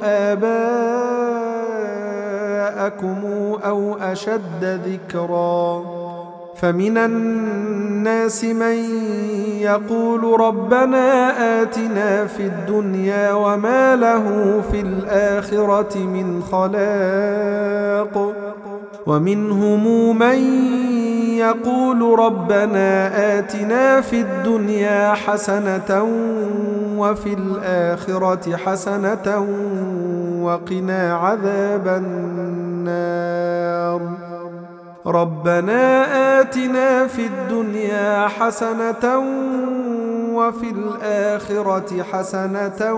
آباءكم أو أشد ذكرا، فمن الناس من يقول ربنا آتنا في الدنيا وما له في الآخرة من خلاق، ومنهم من يقول ربنا آتنا في الدنيا حسنة وفي الآخرة حسنة وقنا عذاب النار. ربنا آتنا في الدنيا حسنة وفي الآخرة حسنة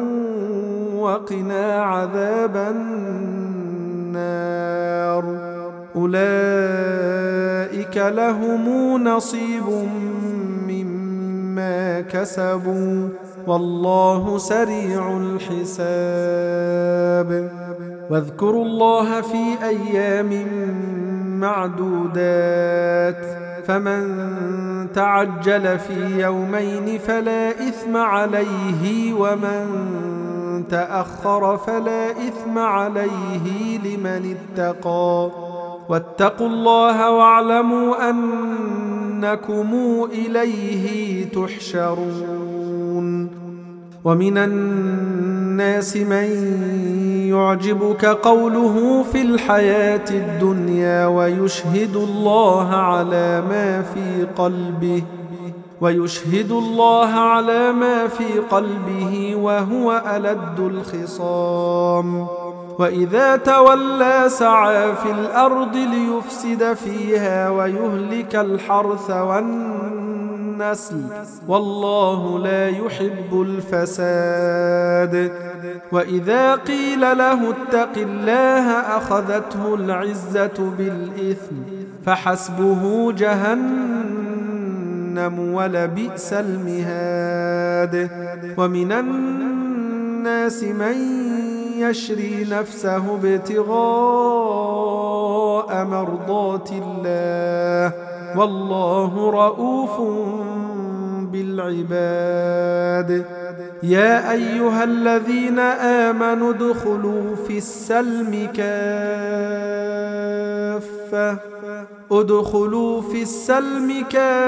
وقنا عذاب النار. أولئك لهم نصيب مما كسبوا والله سريع الحساب. واذكروا الله في أيام معدودات، فمن تعجل في يومين فلا إثم عليه، ومن تأخر فلا إثم عليه لمن اتقى. واتقوا الله واعلموا أنكم إليه تحشرون. ومن الناس من يعجبك قوله في الحياة الدنيا ويشهد الله على ما في قلبه وهو ألد الخصام. وإذا تولى سعى في الأرض ليفسد فيها ويهلك الحرث والنسل والله لا يحب الفساد. وإذا قيل له اتق الله أخذته العزة بالإثم فحسبه جهنم ولبئس المهاد. ومن الناس من يشري نفسه ابتغاء مرضات الله والله رؤوف بالعباد. يا أيها الذين آمنوا ادخلوا في السلم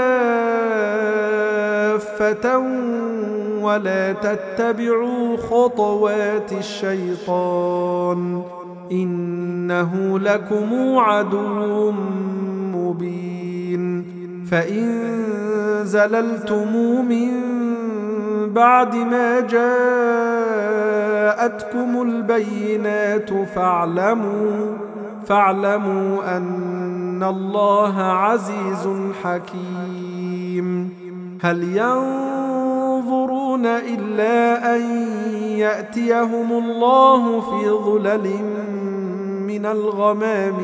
كافة ولا تتبعوا خطوات الشيطان إنه لكم عدو مبين. فإن زللتم من بعد ما جاءتكم البينات فاعلموا أن الله عزيز حكيم. هل ينظرون إلا أن يأتيهم الله في ظلل من الغمام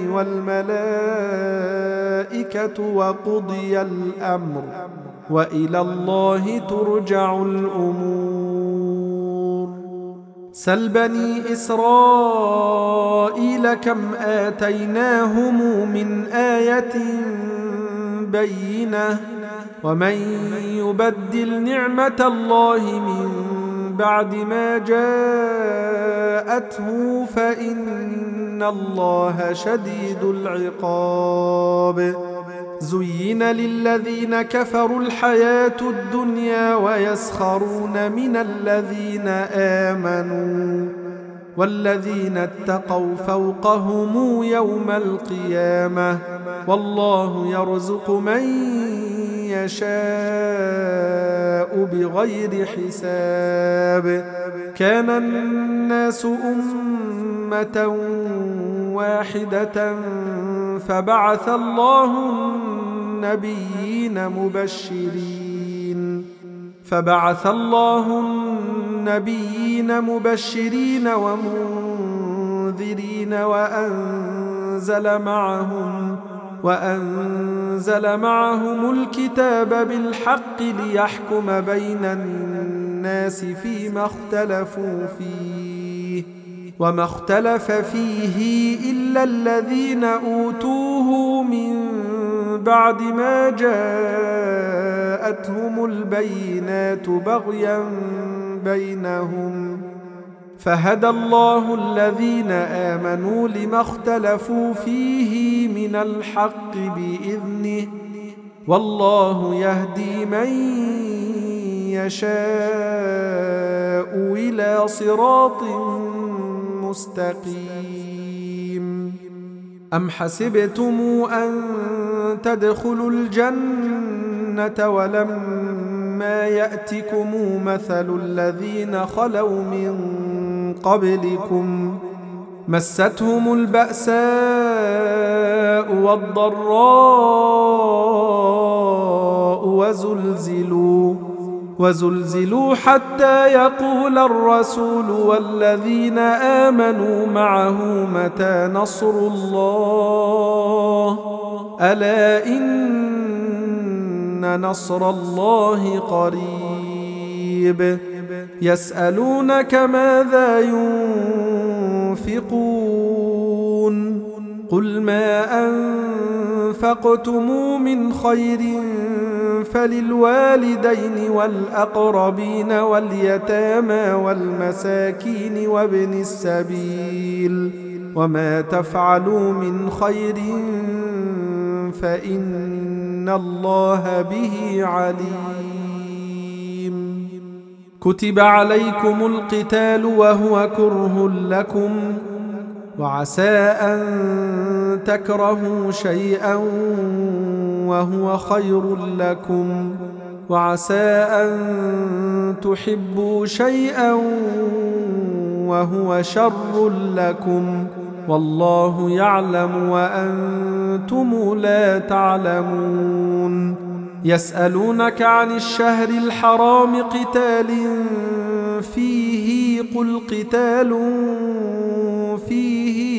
والملائكة وقضي الأمر وإلى الله ترجع الأمور. سل بني إسرائيل كم آتيناهم من آية بينة ومن يبدل نعمة الله من بعد ما جاءته فإن الله شديد العقاب زين للذين كفروا الحياة الدنيا ويسخرون من الذين آمنوا والذين اتقوا فوقهم يوم القيامة والله يرزق من يشاء بغير حساب كان الناس أمة واحدة فبعث الله النبيين مبشرين ومنذرين وأنزل معهم الكتاب بالحق ليحكم بين الناس فيما اختلفوا فيه وما اختلف فيه إلا الذين أوتوه من بعد ما جاءتهم البينات بغيا بينهم فهدى الله الذين آمنوا لما اختلفوا فيه من الحق بإذنه والله يهدي من يشاء إلى صراط مستقيم أم حسبتم أن تدخلوا الجنة ولما يأتكم مثل الذين خلوا من قبلكم مستهم البأساء والضراء وزلزلوا حتى يقول الرسول والذين آمنوا معه متى نصر الله ألا إن نصر الله قريب يسألونك ماذا ينفقون قل ما أنفقتم من خير فللوالدين والأقربين واليتامى والمساكين وابن السبيل وما تفعلوا من خير فإن الله به عليم كتب عليكم القتال وهو كره لكم وعسى أن تكرهوا شيئا وهو خير لكم وعسى أن تحبوا شيئا وهو شر لكم والله يعلم وأنتم لا تعلمون يسألونك عن الشهر الحرام قتال فيه قل قتال فيه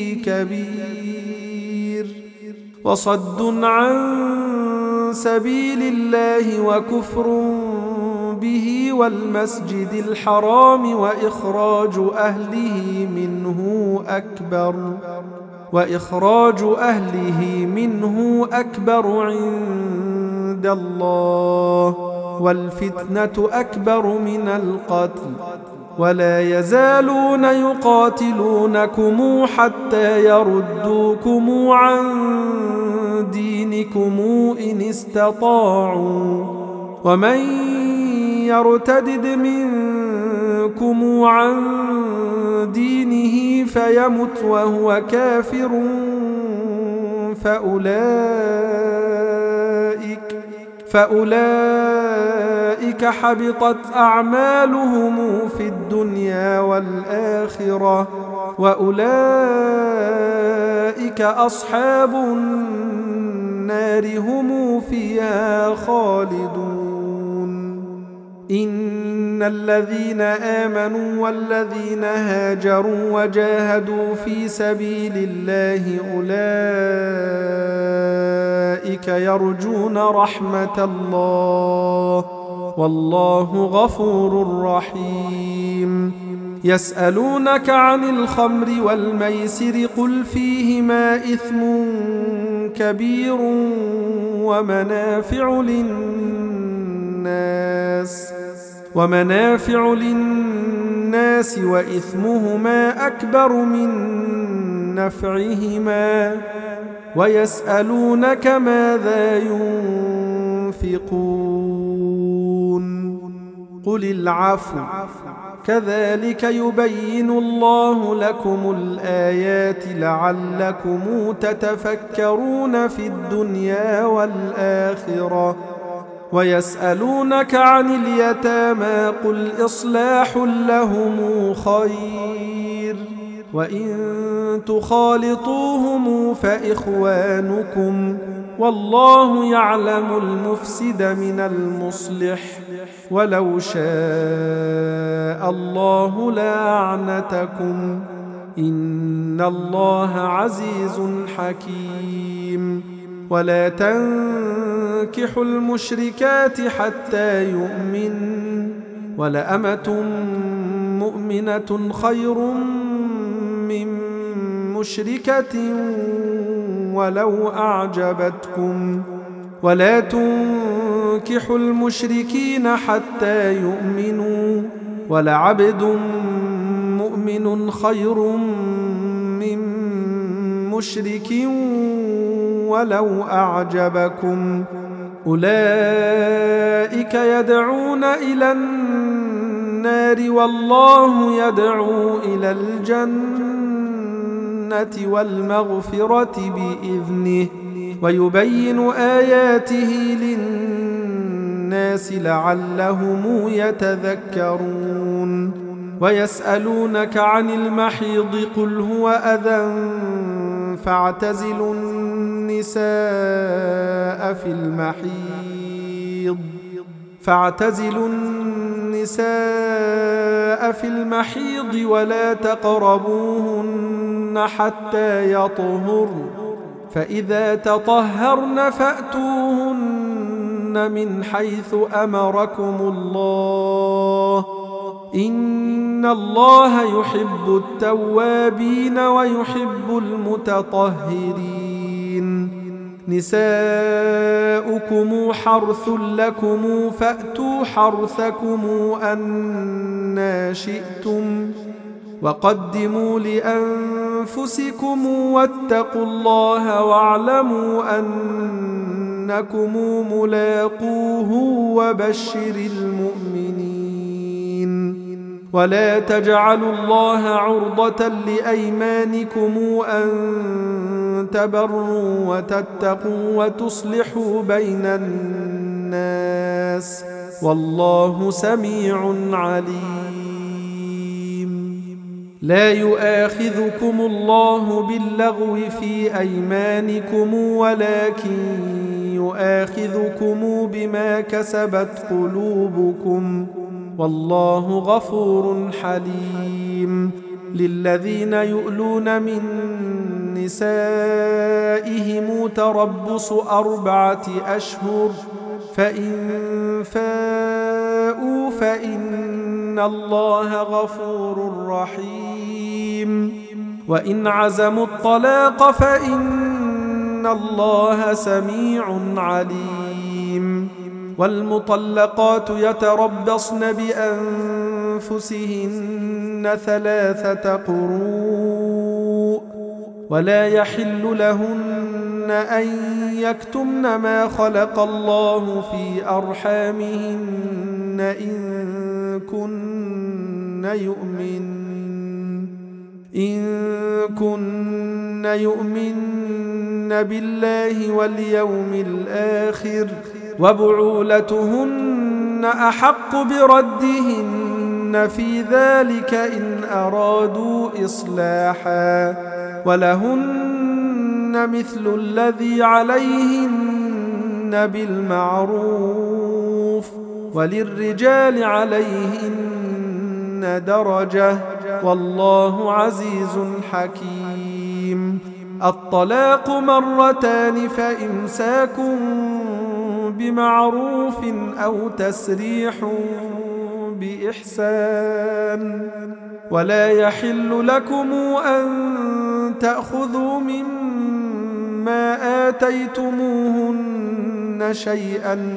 كبير وصد عن سبيل الله وكفر به والمسجد الحرام وإخراج أهله منه أكبر عند الله والفتنة أكبر من القتل ولا يزالون يقاتلونكم حتى يردوكم عن دينكم إن استطاعوا ومن يرتدد منكم عن دينه فيمت وهو كافر فأولئك حبطت أعمالهم في الدنيا والآخرة وأولئك أصحاب النار هم فيها خالدون إن الذين آمنوا والذين هاجروا وجاهدوا في سبيل الله أولئك يرجون رحمة الله والله غفور رحيم يسألونك عن الخمر والميسر قل فيهما إثم كبير ومنافع للناس وإثمهما أكبر من نفعهما ويسألونك ماذا ينفقون قل العفو كذلك يبين الله لكم الآيات لعلكم تتفكرون في الدنيا والآخرة ويسألونك عن اليتامى قل إصلاح لهم خير وإن تخالطوهم فإخوانكم والله يعلم المفسد من المصلح ولو شاء الله لأعنتكم إن الله عزيز حكيم ولا تنكحوا المشركات حتى يؤمن ولأمة مؤمنة خير من مشركة ولو أعجبتكم ولا تنكحوا المشركين حتى يؤمنوا ولعبد مؤمن خير من مشرك ولو أعجبكم أولئك يدعون إلى النار والله يدعو إلى الجنة والمغفرة بإذنه ويبين آياته للناس لعلهم يتذكرون ويسألونك عن المحيض قل هو أذى فاعتزلوا النساء في المحيض ولا تقربوهن حتى يطهرن فإذا تطهرن فأتوهن من حيث أمركم الله إن الله يحب التوابين ويحب المتطهرين نساؤكم حرث لكم فأتوا حرثكم أنى شئتم وقدموا لأنفسكم واتقوا الله واعلموا أنكم ملاقوه وبشر المؤمنين ولا تجعلوا الله عرضة لأيمانكم أن تبروا وتتقوا وتصلحوا بين الناس والله سميع عليم لا يؤاخذكم الله باللغو في أيمانكم ولكن يؤاخذكم بما كسبت قلوبكم والله غفور حليم للذين يؤلون من نسائهم تربص 4 أشهر فإن فاءوا فإن الله غفور رحيم وإن عزموا الطلاق فإن الله سميع عليم والمطلقات يتربصن بأنفسهن 3 قروء ولا يحل لهن أن يكتمن ما خلق الله في أرحامهن إن كن يؤمن بالله واليوم الآخر وبعولتهن أحق بردهن في ذلك إن أرادوا إصلاحا ولهن مثل الذي عليهن بالمعروف وللرجال عليهن درجة والله عزيز حكيم الطلاق 2 فإمساك بمعروف أو تسريح بإحسان ولا يحل لكم أن تأخذوا مما آتيتموهن شيئا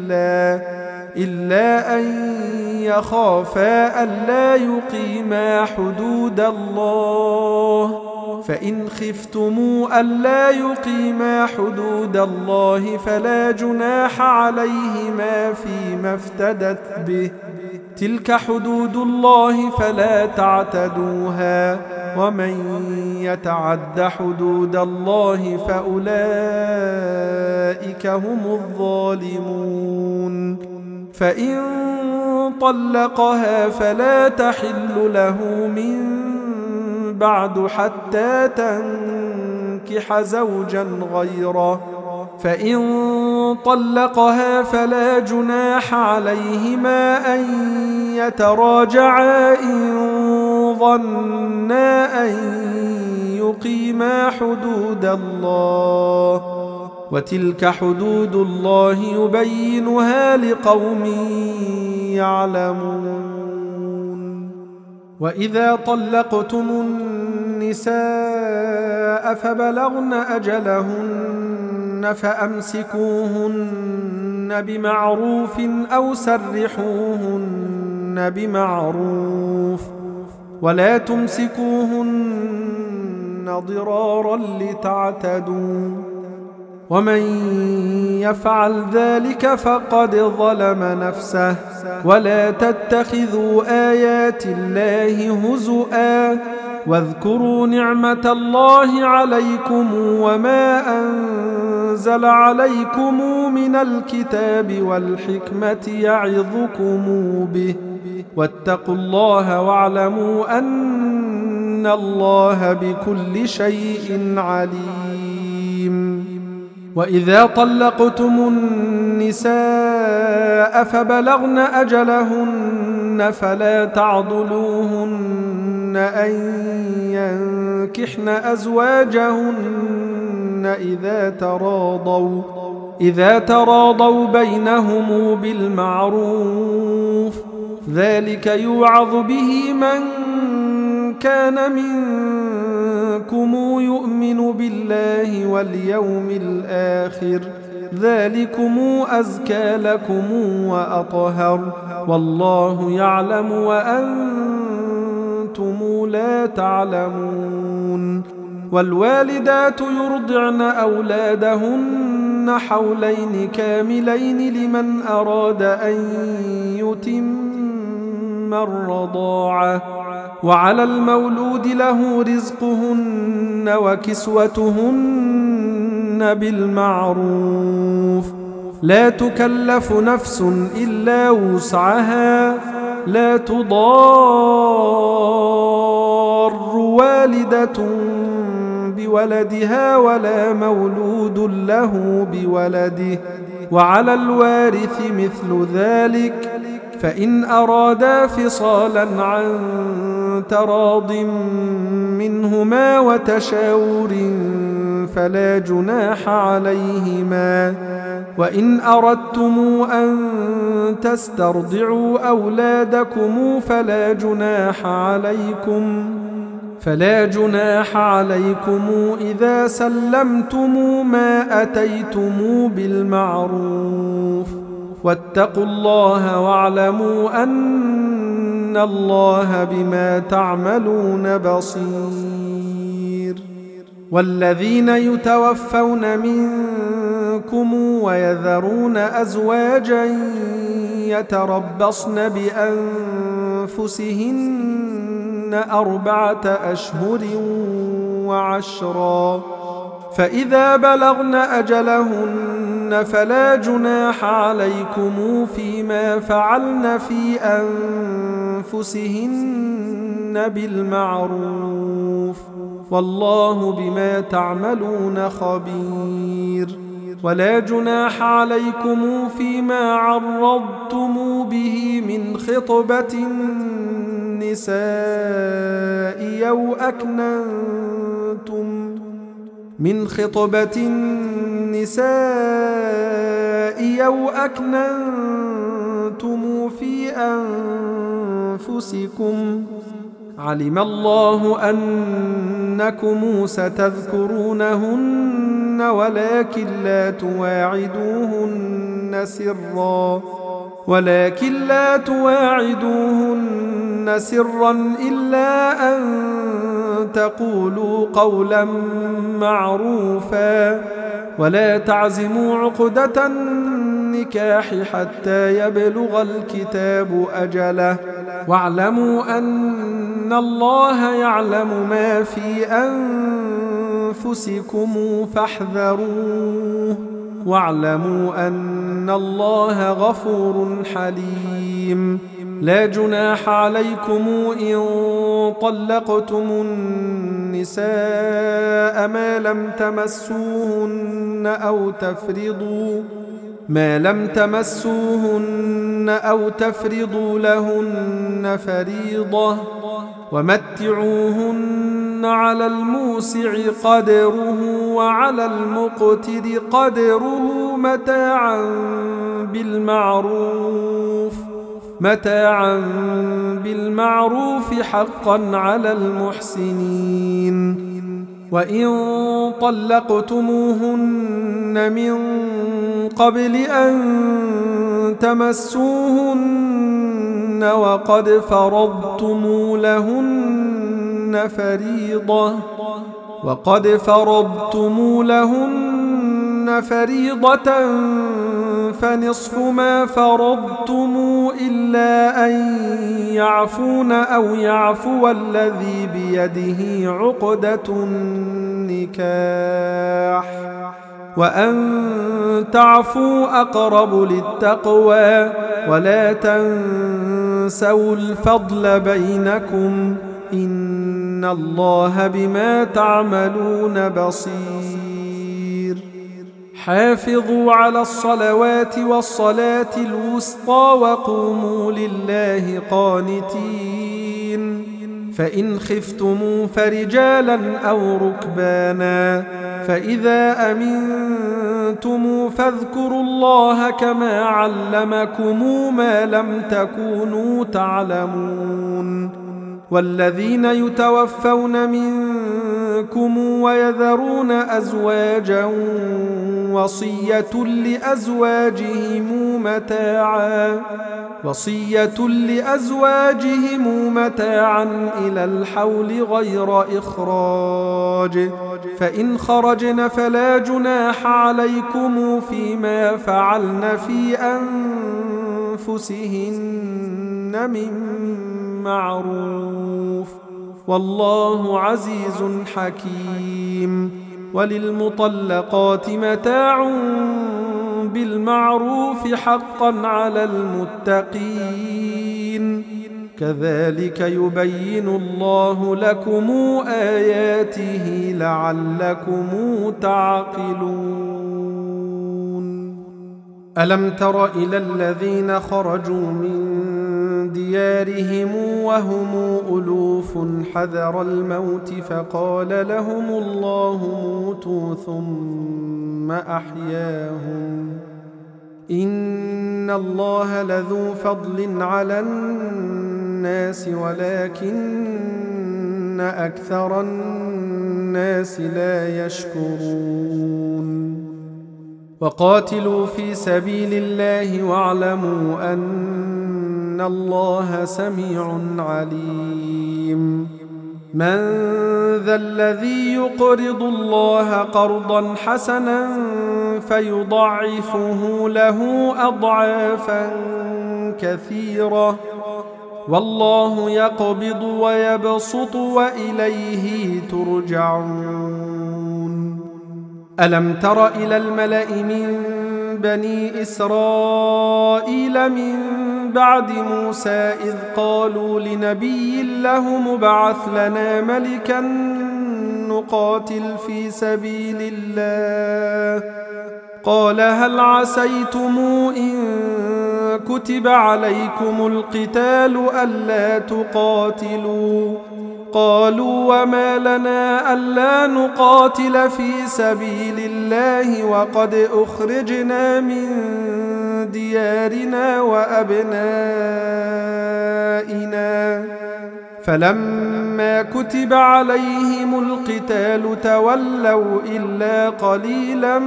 إلا أن يخافا ألا يقيما حدود الله فإن خفتموا ألا يقيما حدود الله فلا جناح عليهما فيما افتدت به تلك حدود الله فلا تعتدوها ومن يتعد حدود الله فأولئك هم الظالمون فإن طلقها فلا تحل له من بعد حتى تنكح زوجا غيره فإن طلقها فلا جناح عليهما أن يتراجعا إن ظنا أن يقيما حدود الله وتلك حدود الله يبينها لقوم يعلمون وإذا طلقتم النساء فبلغن أجلهن فأمسكوهن بمعروف أو سرحوهن بمعروف ولا تمسكوهن ضرارا لتعتدوا ومن يفعل ذلك فقد ظلم نفسه ولا تتخذوا آيات الله هزؤا واذكروا نعمة الله عليكم وما أنزل عليكم من الكتاب والحكمة يعظكم به واتقوا الله واعلموا أن الله بكل شيء عليم وإذا طلقتم النساء فبلغن أجلهن فلا تعضلوهن أن ينكحن أزواجهن إذا تراضوا بينهم بالمعروف ذلك يوعظ به من كان منكم يؤمن بالله واليوم الآخر ذلكم أزكى لكم وأطهر والله يعلم وأنتم لا تعلمون والوالدات يرضعن أولادهن حولين كاملين لمن أراد أن يتم الرضاعة وعلى المولود له رزقهن وكسوتهن بالمعروف لا تكلف نفس إلا وسعها لا تضار والدة بولدها ولا مولود له بولده وعلى الوارث مثل ذلك فإن أرادا فصالا عن تراض منهما وتشاور فلا جناح عليهما وإن أردتم أن تسترضعوا أولادكم فلا جناح عليكم إذا سلمتم ما أتيتم بالمعروف واتقوا الله واعلموا أن الله بما تعملون بصير والذين يتوفون منكم ويذرون أزواجا يتربصن بأنفسهن 4 أشهر و10 فإذا بلغن أجلهن فلا جناح عليكم فيما فعلن في أنفسهن بالمعروف والله بما تعملون خبير ولا جناح عليكم فيما عرضتم به من خطبة النساء أو أكننتم تخفوه في أنفسكم علم الله أنكم ستذكرونهن ولكن لا تواعدوهن سرا إلا أن تقولوا قولا معروفا ولا تعزموا عقدة النكاح حتى يبلغ الكتاب أجله واعلموا أن الله يعلم ما في أنفسكم فاحذروه واعلموا أن الله غفور حليم لا جناح عليكم إن طلقتم النساء ما لم تمسوهن أو تفرضوا لهن فريضة ومتعوهن على الموسع قدره وعلى المقتر قدره متاعا بالمعروف حقا على المحسنين وإن طلقتموهن من قبل أن تمسوهن وقد فرضتم لهن فريضة فنصف ما فرضتم إلا أن يعفون أو يعفو الذي بيده عقدة النكاح وأن تعفوا أقرب للتقوى ولا تنسوا الفضل بينكم إن الله بما تعملون بصير حافظوا على الصلوات والصلاة الوسطى وقوموا لله قانتين فإن خفتموا فرجالا أو ركبانا فإذا أمنتم فاذكروا الله كما علمكم ما لم تكونوا تعلمون والذين يتوفون منكم ويذرون أزواجا وصية لأزواجهم متاعا إلى الحول غير إخراج فإن خرجن فلا جناح عليكم فيما فعلن في أنفسهن من معروف والله عزيز حكيم وللمطلقات متاع بالمعروف حقا على المتقين كذلك يبين الله لكم آياته لعلكم تعقلون ألم تر إلى الذين خرجوا من ديارهم وهم ألوف حذر الموت فقال لهم الله موتوا ثم أحياهم إن الله لذو فضل على الناس ولكن أكثر الناس لا يشكرون وقاتلوا في سبيل الله واعلموا أن الله سميع عليم من ذا الذي يقرض الله قرضا حسنا فيضاعفه له أضعافا كثيرة والله يقبض ويبسط وإليه ترجعون ألم تر إلى الملأ من بني إسرائيل من بعد موسى إذ قالوا لنبي له مبعث لنا ملكا نقاتل في سبيل الله قال هل عسيتم إن كتب عليكم القتال ألا تقاتلوا قالوا وما لنا ألا نقاتل في سبيل الله وقد أخرجنا من ديارنا وأبنائنا. فلما كتب عليهم القتال تولوا إلا قليلا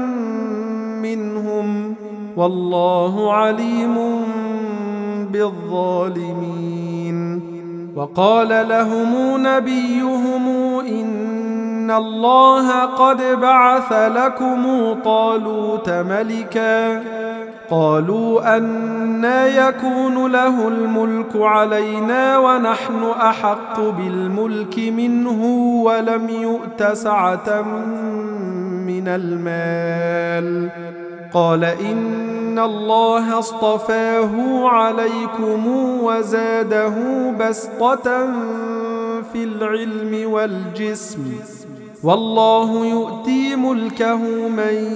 منهم، والله عليم بالظالمين. وقال لهم نبيهم إن الله قد بعث لكم طالوت ملكا. قالوا أنى يكون له الملك علينا ونحن أحق بالملك منه ولم يؤت سعة من المال. قال إن الله اصطفاه عليكم وزاده بسطة في العلم والجسم، والله يؤتي ملكه من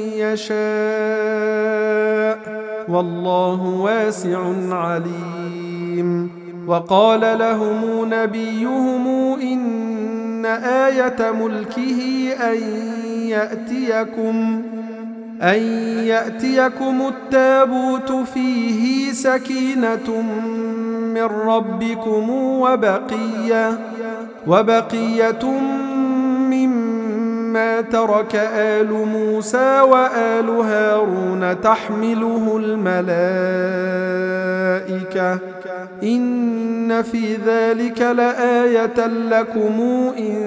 يشاء، والله واسع عليم. وقال لهم نبيهم إن آية ملكه أن يأتيكم التابوت فيه سكينة من ربكم وبقية مما ترك آل موسى وآل هارون تحمله الملائكة، إن في ذلك لآية لكم إن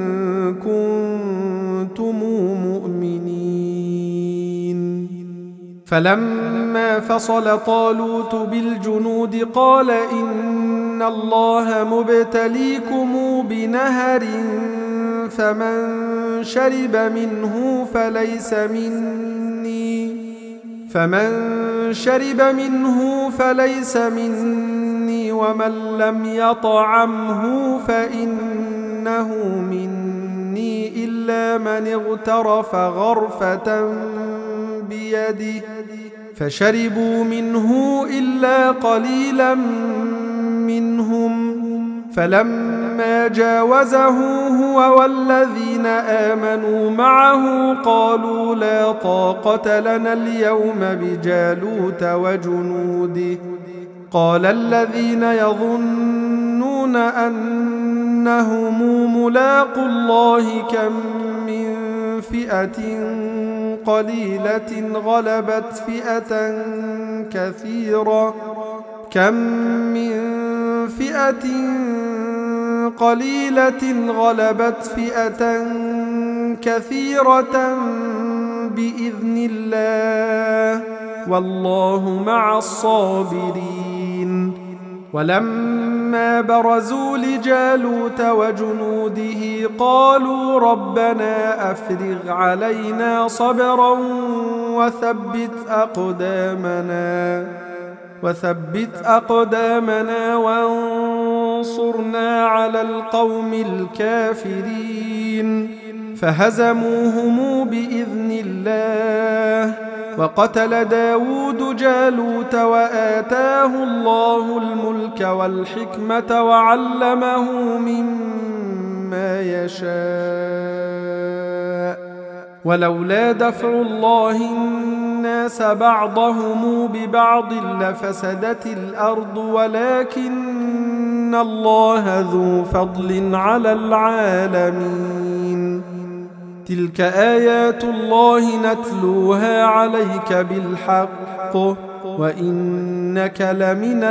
كنتم مؤمنين. فلما فصل طالوت بالجنود قال إن الله مبتليكم بنهر فمن شرب منه فليس مني ومن لم يطعمه فإنه مني إلا من اغترف غرفة بيده، فشربوا منه إلا قليلا منهم. فلما جاوزه هو والذين آمنوا معه قالوا لا طاقة لنا اليوم بجالوت وجنوده. قال الذين يظنون أنهم ملاقوا الله كم من فئة قليلة غلبت فئة كثيرة بإذن الله، والله مع الصابرين. ولما برزوا لجالوت وجنوده قالوا ربنا أفرغ علينا صبرا وثبت أقدامنا وانصرنا على القوم الكافرين. فهزموهم بإذن الله. وقتل داود جالوت وآتاه الله الملك والحكمة وعلمه مما يشاء. ولولا دفع الله الناس بعضهم ببعض لفسدت الأرض ولكن الله ذو فضل على العالمين. تلك آيات الله نتلوها عليك بالحق وإنك لمن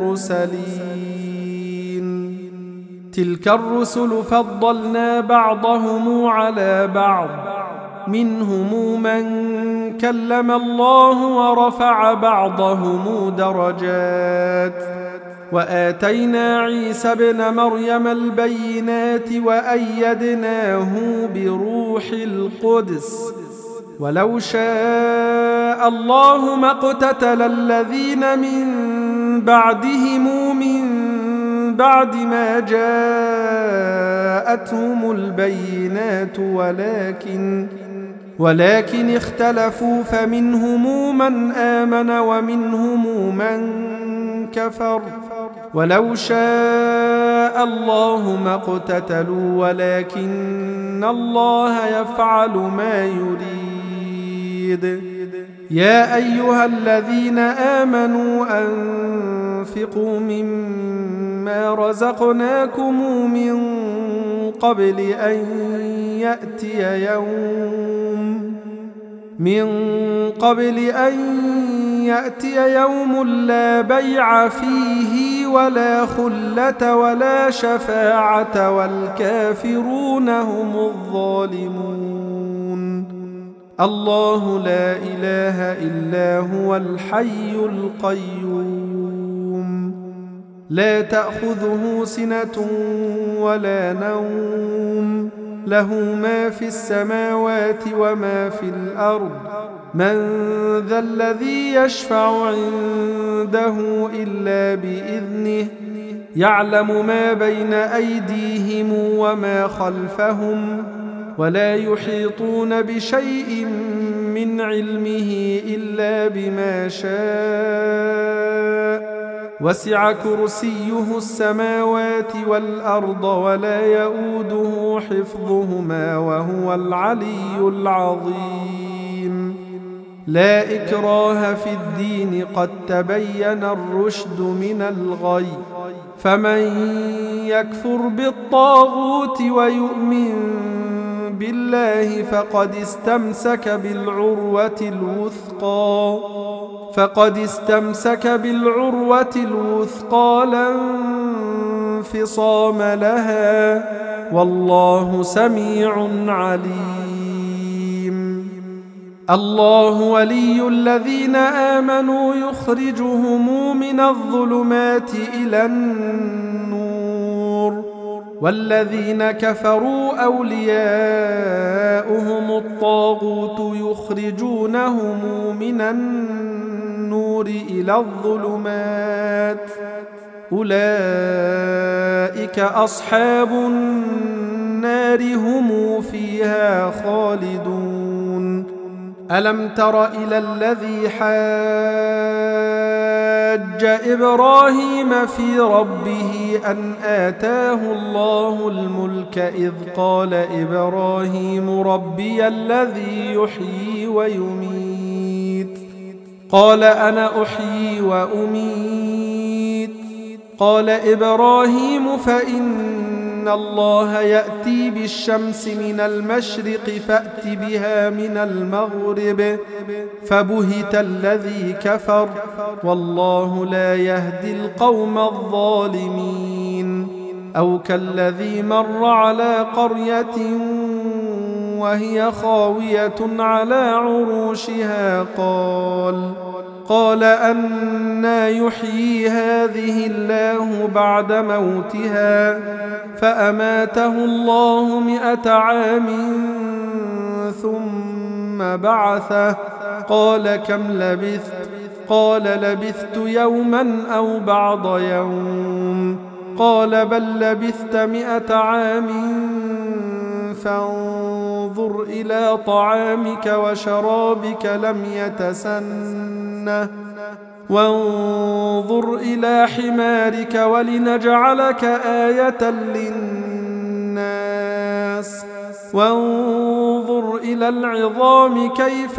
المرسلين. تلك الرسل فضلنا بعضهم على بعض، منهم من كلم الله ورفع بعضهم درجات. وآتينا عيسى ابن مريم البينات وأيدناه بروح القدس. ولو شاء الله ما اقتتل الذين من بعدهم من بعد ما جاءتهم البينات ولكن اختلفوا فمنهم من آمن ومنهم من كفر. ولو شاء الله ما اقتتلوا ولكن الله يفعل ما يريد. يا أيها الذين آمنوا أنفقوا مما رزقناكم من قبل أن يأتي يوم لا بيع فيه ولا خلة ولا شفاعة والكافرون هم الظالمون. الله لا إله إلا هو الحي القيوم لا تأخذه سنة ولا نوم له ما في السماوات وما في الأرض من ذا الذي يشفع عنده إلا بإذنه يعلم ما بين أيديهم وما خلفهم ولا يحيطون بشيء من علمه إلا بما شاء وسع كرسيه السماوات والأرض ولا يؤوده حفظهما وهو العلي العظيم. لا إكراه في الدين قد تبين الرشد من الغي فمن يكفر بالطاغوت ويؤمن بالله فقد استمسك بالعروة الوثقى لا انفصام لها والله سميع عليم. الله ولي الذين آمنوا يخرجهم من الظلمات إلى النور والذين كفروا أولياؤهم الطاغوت يخرجونهم من النور إلى الظلمات أولئك أصحاب النار هم فيها خالدون. ألم تر إلى الذي حاج إبراهيم في ربه أن آتاه الله الملك إذ قال إبراهيم ربي الذي يحيي ويميت قال أنا أحيي وأميت قال إبراهيم فإن الله يأتي بالشمس من المشرق فأت بها من المغرب فبهت الذي كفر والله لا يهدي القوم الظالمين. أو كالذي مر على قرية وهي خاوية على عروشها قال أنى يحيي هذه الله بعد موتها فأماته الله 100 عام ثم بعثه قال كم لبثت قال لبثت يوما أو بعض يوم قال بل لبثت 100 عام فانظر إلى طعامك وشرابك لم يتسنه وانظر إلى حمارك ولنجعلك آية للناس وانظر إلى العظام كيف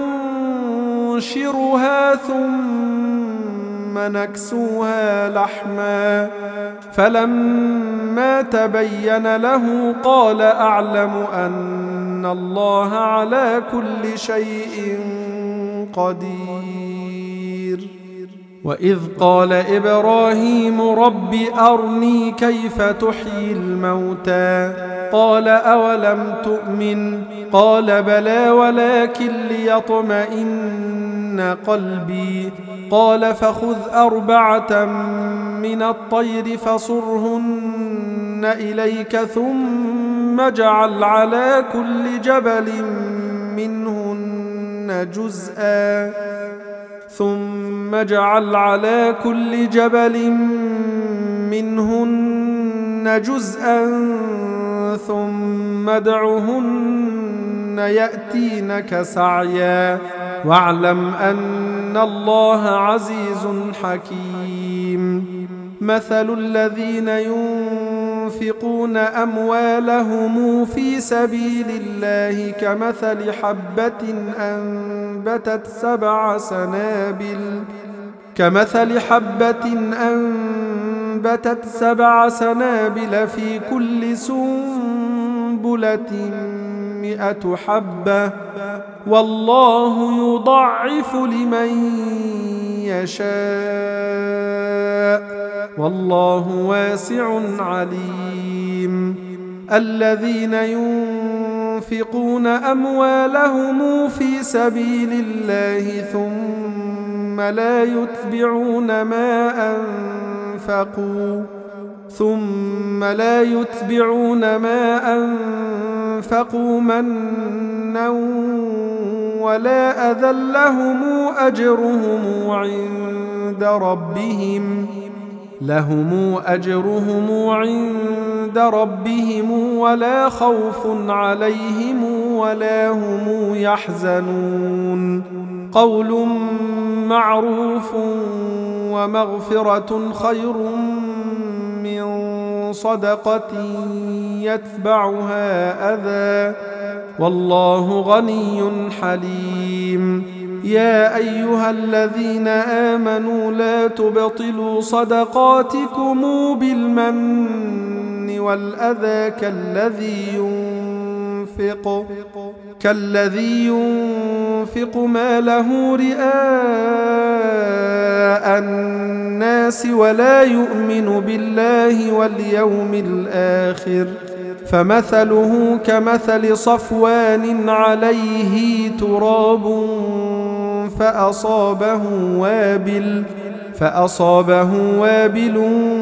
ننشرها ثم نكسوها لحما فلما تبين له قال أعلم أن الله على كل شيء قدير. وإذ قال إبراهيم رب أرني كيف تحيي الموتى قال أولم تؤمن قال بلى ولكن ليطمئن قلبي قال فخذ 4 من الطير فصرهن إليك ثم اجعل على كل جبل منهن جزءا ثم ادعهن يأتينك سعيا واعلم أن الله عزيز حكيم. مثل الذين ينفقون أموالهم في سبيل الله كمثل حبة أنبتت 7 سنابل في كل سنبلة 100 حبة والله يضاعف لمن يشاء والله واسع عليم. الذين ينفقون أموالهم في سبيل الله ثم لا يتبعون ما أنفقوا منا ولا أذى لهم أجرهم عند ربهم ولا خوف عليهم ولا هم يحزنون. قول معروف ومغفرة خير من صدقة يتبعها أذى والله غني حليم. يا أيها الذين آمنوا لا تبطلوا صدقاتكم بالمن والأذى كالذي ينفق ماله رئاء الناس ولا يؤمن بالله واليوم الآخر فمثله كمثل صفوان عليه تراب فأصابه وابل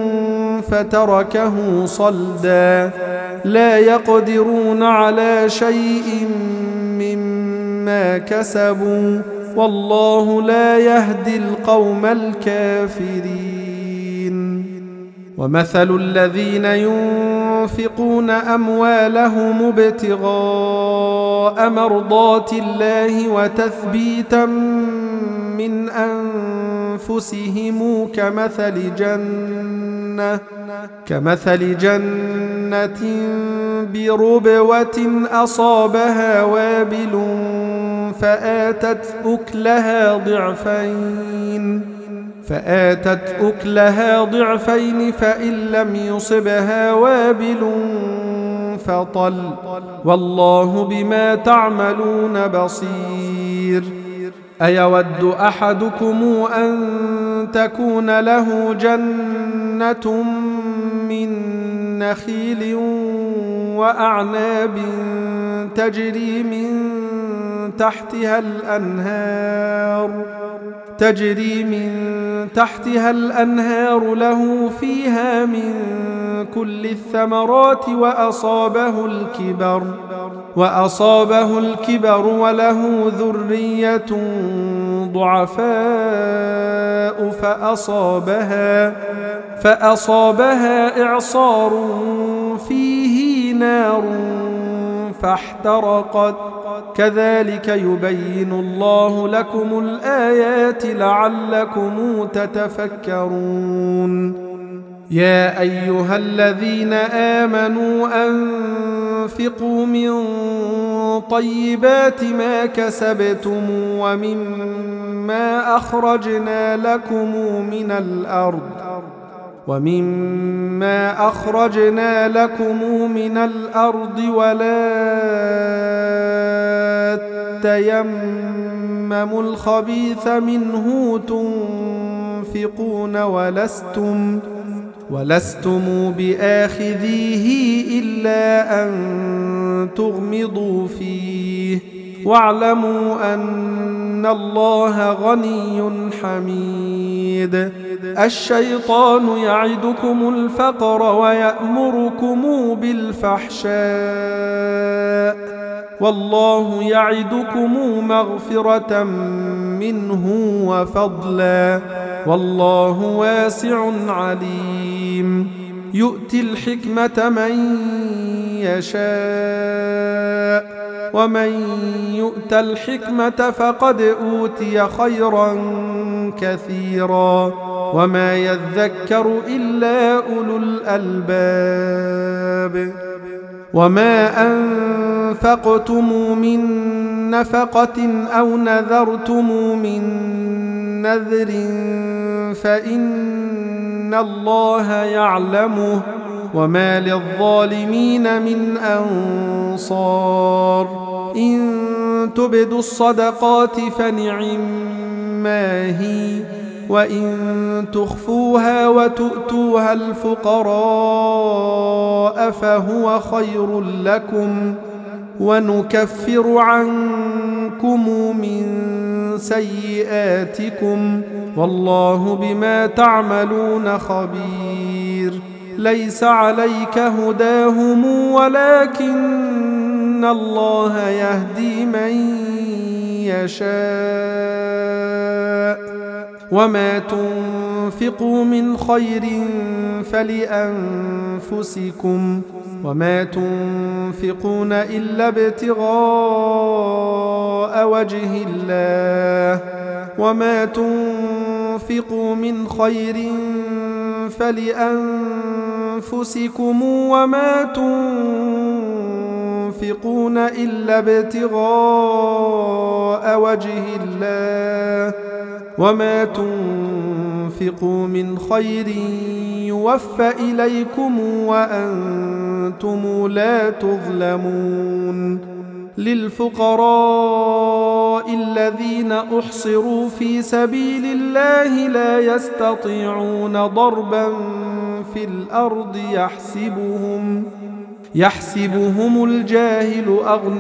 فتركه صلدا لا يقدرون على شيء مما كسبوا والله لا يهدي القوم الكافرين. ومثل الذين ينفقون أموالهم ابتغاء مرضات الله وتثبيتا من أنفسهم كمثل جنة بربوة أصابها وابل فآتت أكلها ضعفين فإن لم يصبها وابل فطل والله بما تعملون بصير. أيود أحدكم أن تكون له جنة من نخيل وأعناب تجري من تحتها الأنهار له فيها من كل الثمرات وأصابه الكبر وله ذرية ضعفاء فأصابها إعصار فيه نار فاحترقت كذلك يبين الله لكم الآيات لعلكم تتفكرون. يا أيها الذين آمنوا أنفقوا من طيبات ما كسبتم ومما أخرجنا لكم من الأرض ولا تيمموا الخبيث منه تنفقون ولستم بآخذيه إلا أن تغمضوا فيه واعلموا أن الله غني حميد. الشيطان يعدكم الفقر ويأمركم بالفحشاء والله يعدكم مغفرة منه وفضلا والله واسع عليم. يؤتي الحكمة من يشاء ومن يؤت الحكمة فقد أوتي خيرا كثيرا وما يذكر إلا أولو الألباب. وما أنفقتم من نفقة أو نذرتم من نذر فإن الله يعلمه، وما للظالمين من أنصار. إن تبدوا الصدقات فنعما هي، وإن تخفوها وتؤتوها الفقراء فهو خير لكم، ونكفر عنكم من سيئاتكم، والله بما تعملون خبير. ليس عليك هداهم ولكن الله يهدي من يشاء. وما تنفقوا من خير فلأنفسكم، وما تنفقون إلا ابتغاء وجه الله، وما تنفقوا من خير فلأنفسكم، وما تنفقون إلا ابتغاء وجه الله، وما تنفقوا من خير يوفى إليكم وأنتم لا تظلمون. للفقراء الذين أحصروا في سبيل الله لا يستطيعون ضربا في الأرض يحسبهم الجاهل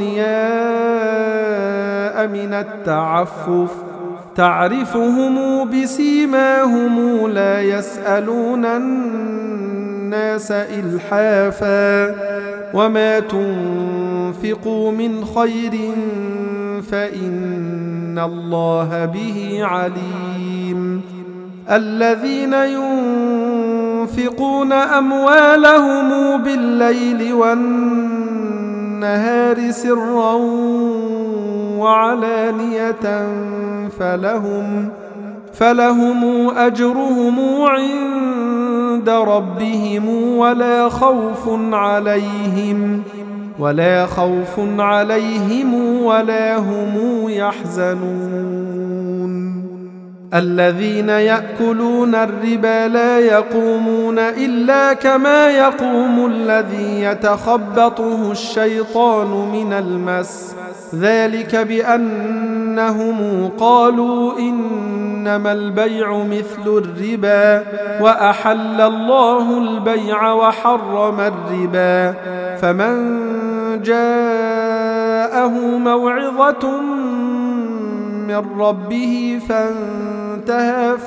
أغنياء من التعفف، تعرفهم بسيماهم لا يسألون الناس إلحافا. وما تنفقوا من خير فإن الله به عليم. الذين ينفقون أموالهم بالليل والنهار سرا وعلانية فلهم أجرهم عند ربهم ولا خوف عليهم ولا هم يحزنون. الذين يأكلون الربا لا يقومون إلا كما يقوم الذي يتخبطه الشيطان من المس، ذلك بأنهم قالوا إنما البيع مثل الربا وأحل الله البيع وحرم الربا. فمن جاءه موعظة من ربه فانتهى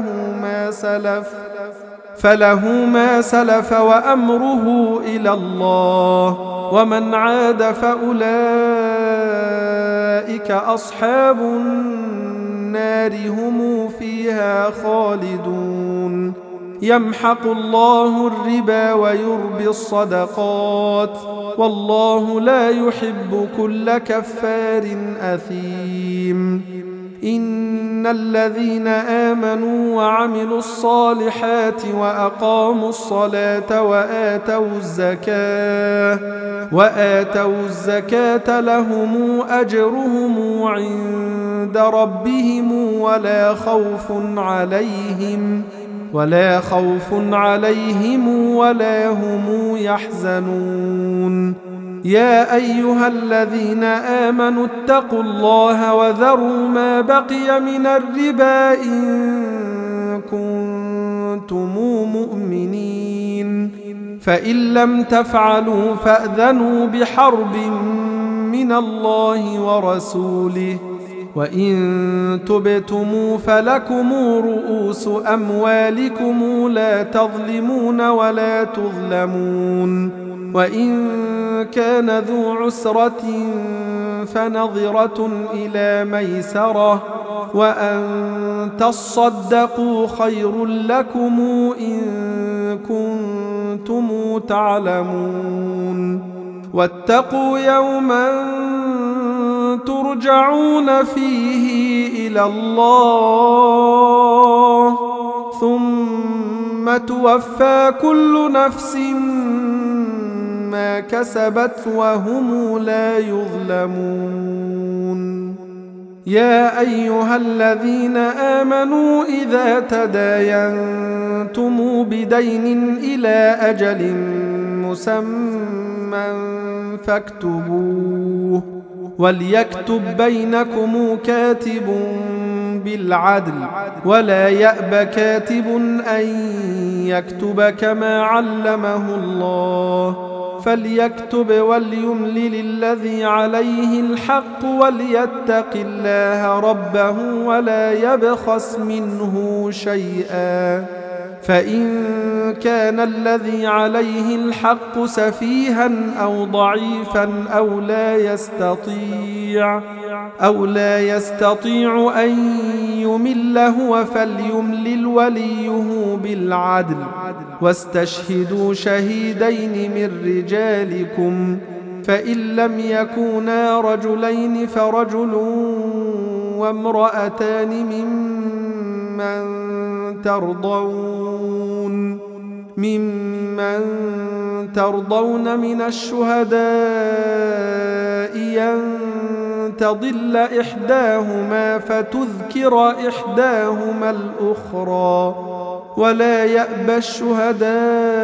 فله ما سلف وأمره إلى الله، ومن عاد فأولئك أصحاب النار هم فيها خالدون. يمحق الله الربا ويربي الصدقات، والله لا يحب كل كفار أثيم. إن الذين آمنوا وعملوا الصالحات وأقاموا الصلاة وآتوا الزكاة لهم أجرهم عند ربهم ولا خوف عليهم ولا هم يحزنون. يا أيها الذين آمنوا اتقوا الله وذروا ما بقي من الربا إن كنتم مؤمنين، فإن لم تفعلوا فأذنوا بحرب من الله ورسوله، وإن تبتموا فلكم رؤوس أموالكم لا تظلمون ولا تظلمون. وإن كان ذو عسرة فنظرة إلى ميسرة، وأن تصدقوا خير لكم إن كنتم تعلمون. واتقوا يوما ترجعون فيه إلى الله ثم ثم توفى كل نفس ما كسبت وهم لا يظلمون. يا أيها الذين آمنوا إذا تداينتم بدين إلى أجل مسمى فاكتبوه، وليكتب بينكم كاتب بالعدل، ولا يأب كاتب أن يكتب كما علمه الله، فليكتب وليملل الذي عليه الحق وليتق الله ربه ولا يبخس منه شيئا، فإن كان الذي عليه الحق سفيها أو ضعيفا أو لا يستطيع أن يمل هو فليملل وليه بالعدل، واستشهدوا شهيدين من رجالكم، فإن لم يكونا رجلين فرجل وامرأتان ممن ترضون من الشهداء أن تضل إحداهما فتذكر إحداهما الأخرى، ولا يأبى الشهداء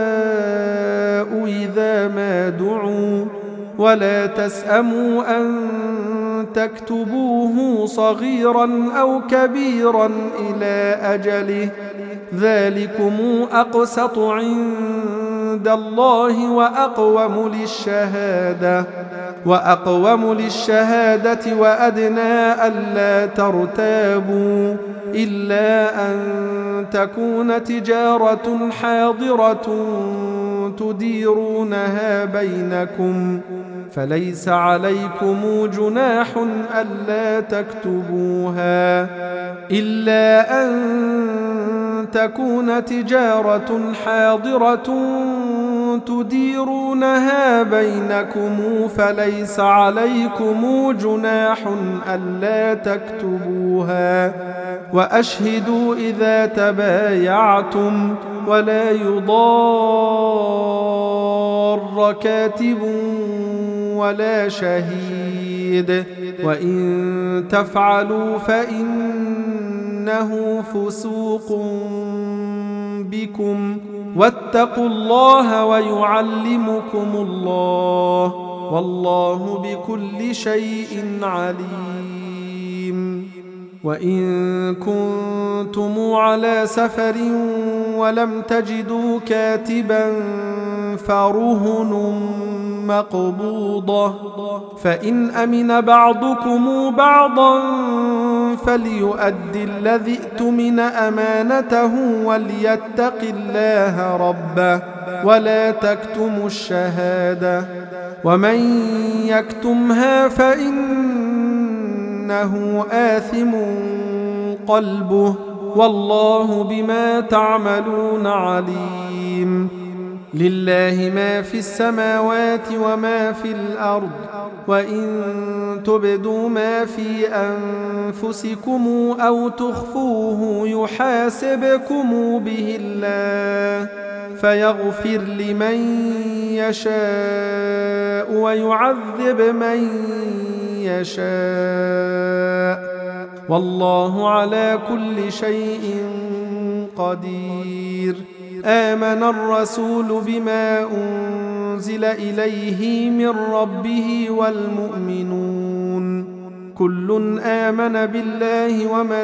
إذا ما دعوا، ولا تسأموا أن تكتبوه صغيرا أو كبيرا إلى أجله، ذلكم أقسط عند الله وأقوم للشهادة وأدنى ألا ترتابوا، إلا أن تكون تجارة حاضرة تديرونها بينكم، فليس عليكم جناح ألا تكتبوها، إلا أن تكون تجارة حاضرة تديرونها بينكم، فليس عليكم جناح ألا تكتبوها، وأشهدوا إذا تبايعتم، ولا يضار كاتب ولا شهيد، وإن تفعلوا فإنه فسوق بكم، واتقوا الله ويعلمكم الله، والله بكل شيء عليم. وإن كنتم على سفر ولم تجدوا كاتبا فرهن مقبوضة، فإن أمن بعضكم بعضا فليؤد الذي ائتمن أمانته وليتق الله ربه ولا تكتموا الشهادة، ومن يكتمها فإنه آثم قلبه، والله بما تعملون عليم. لله ما في السماوات وما في الأرض، وإن تبدوا ما في أنفسكم أو تخفوه يحاسبكم به الله، فيغفر لمن يشاء ويعذب من يشاء، والله على كل شيء قدير. آمن الرسول بما أنزل إليه من ربه والمؤمنون كل آمن بالله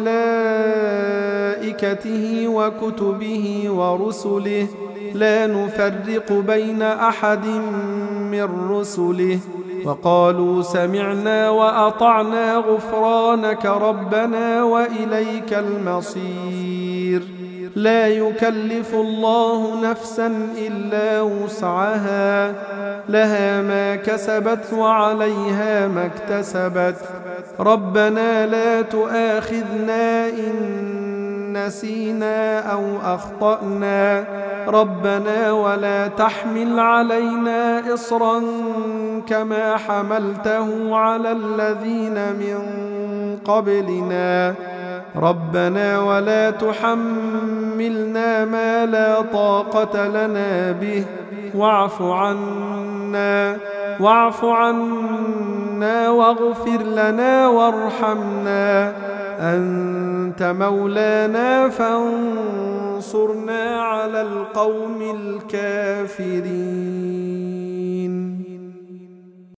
وملائكته وكتبه ورسله لا نفرق بين أحد من رسله، وقالوا سمعنا وأطعنا غفرانك ربنا وإليك المصير. لا يكلف الله نفسا إلا وسعها، لها ما كسبت وعليها ما اكتسبت. ربنا لا تؤاخذنا إن نسينا أو أخطأنا، ربنا ولا تحمل علينا إصرا كما حملته على الذين من قبلنا، ربنا ولا تحملنا ما لا طاقة لنا به واعف عنا واغفر لنا وارحمنا أنت مولانا فانصرنا على القوم الكافرين.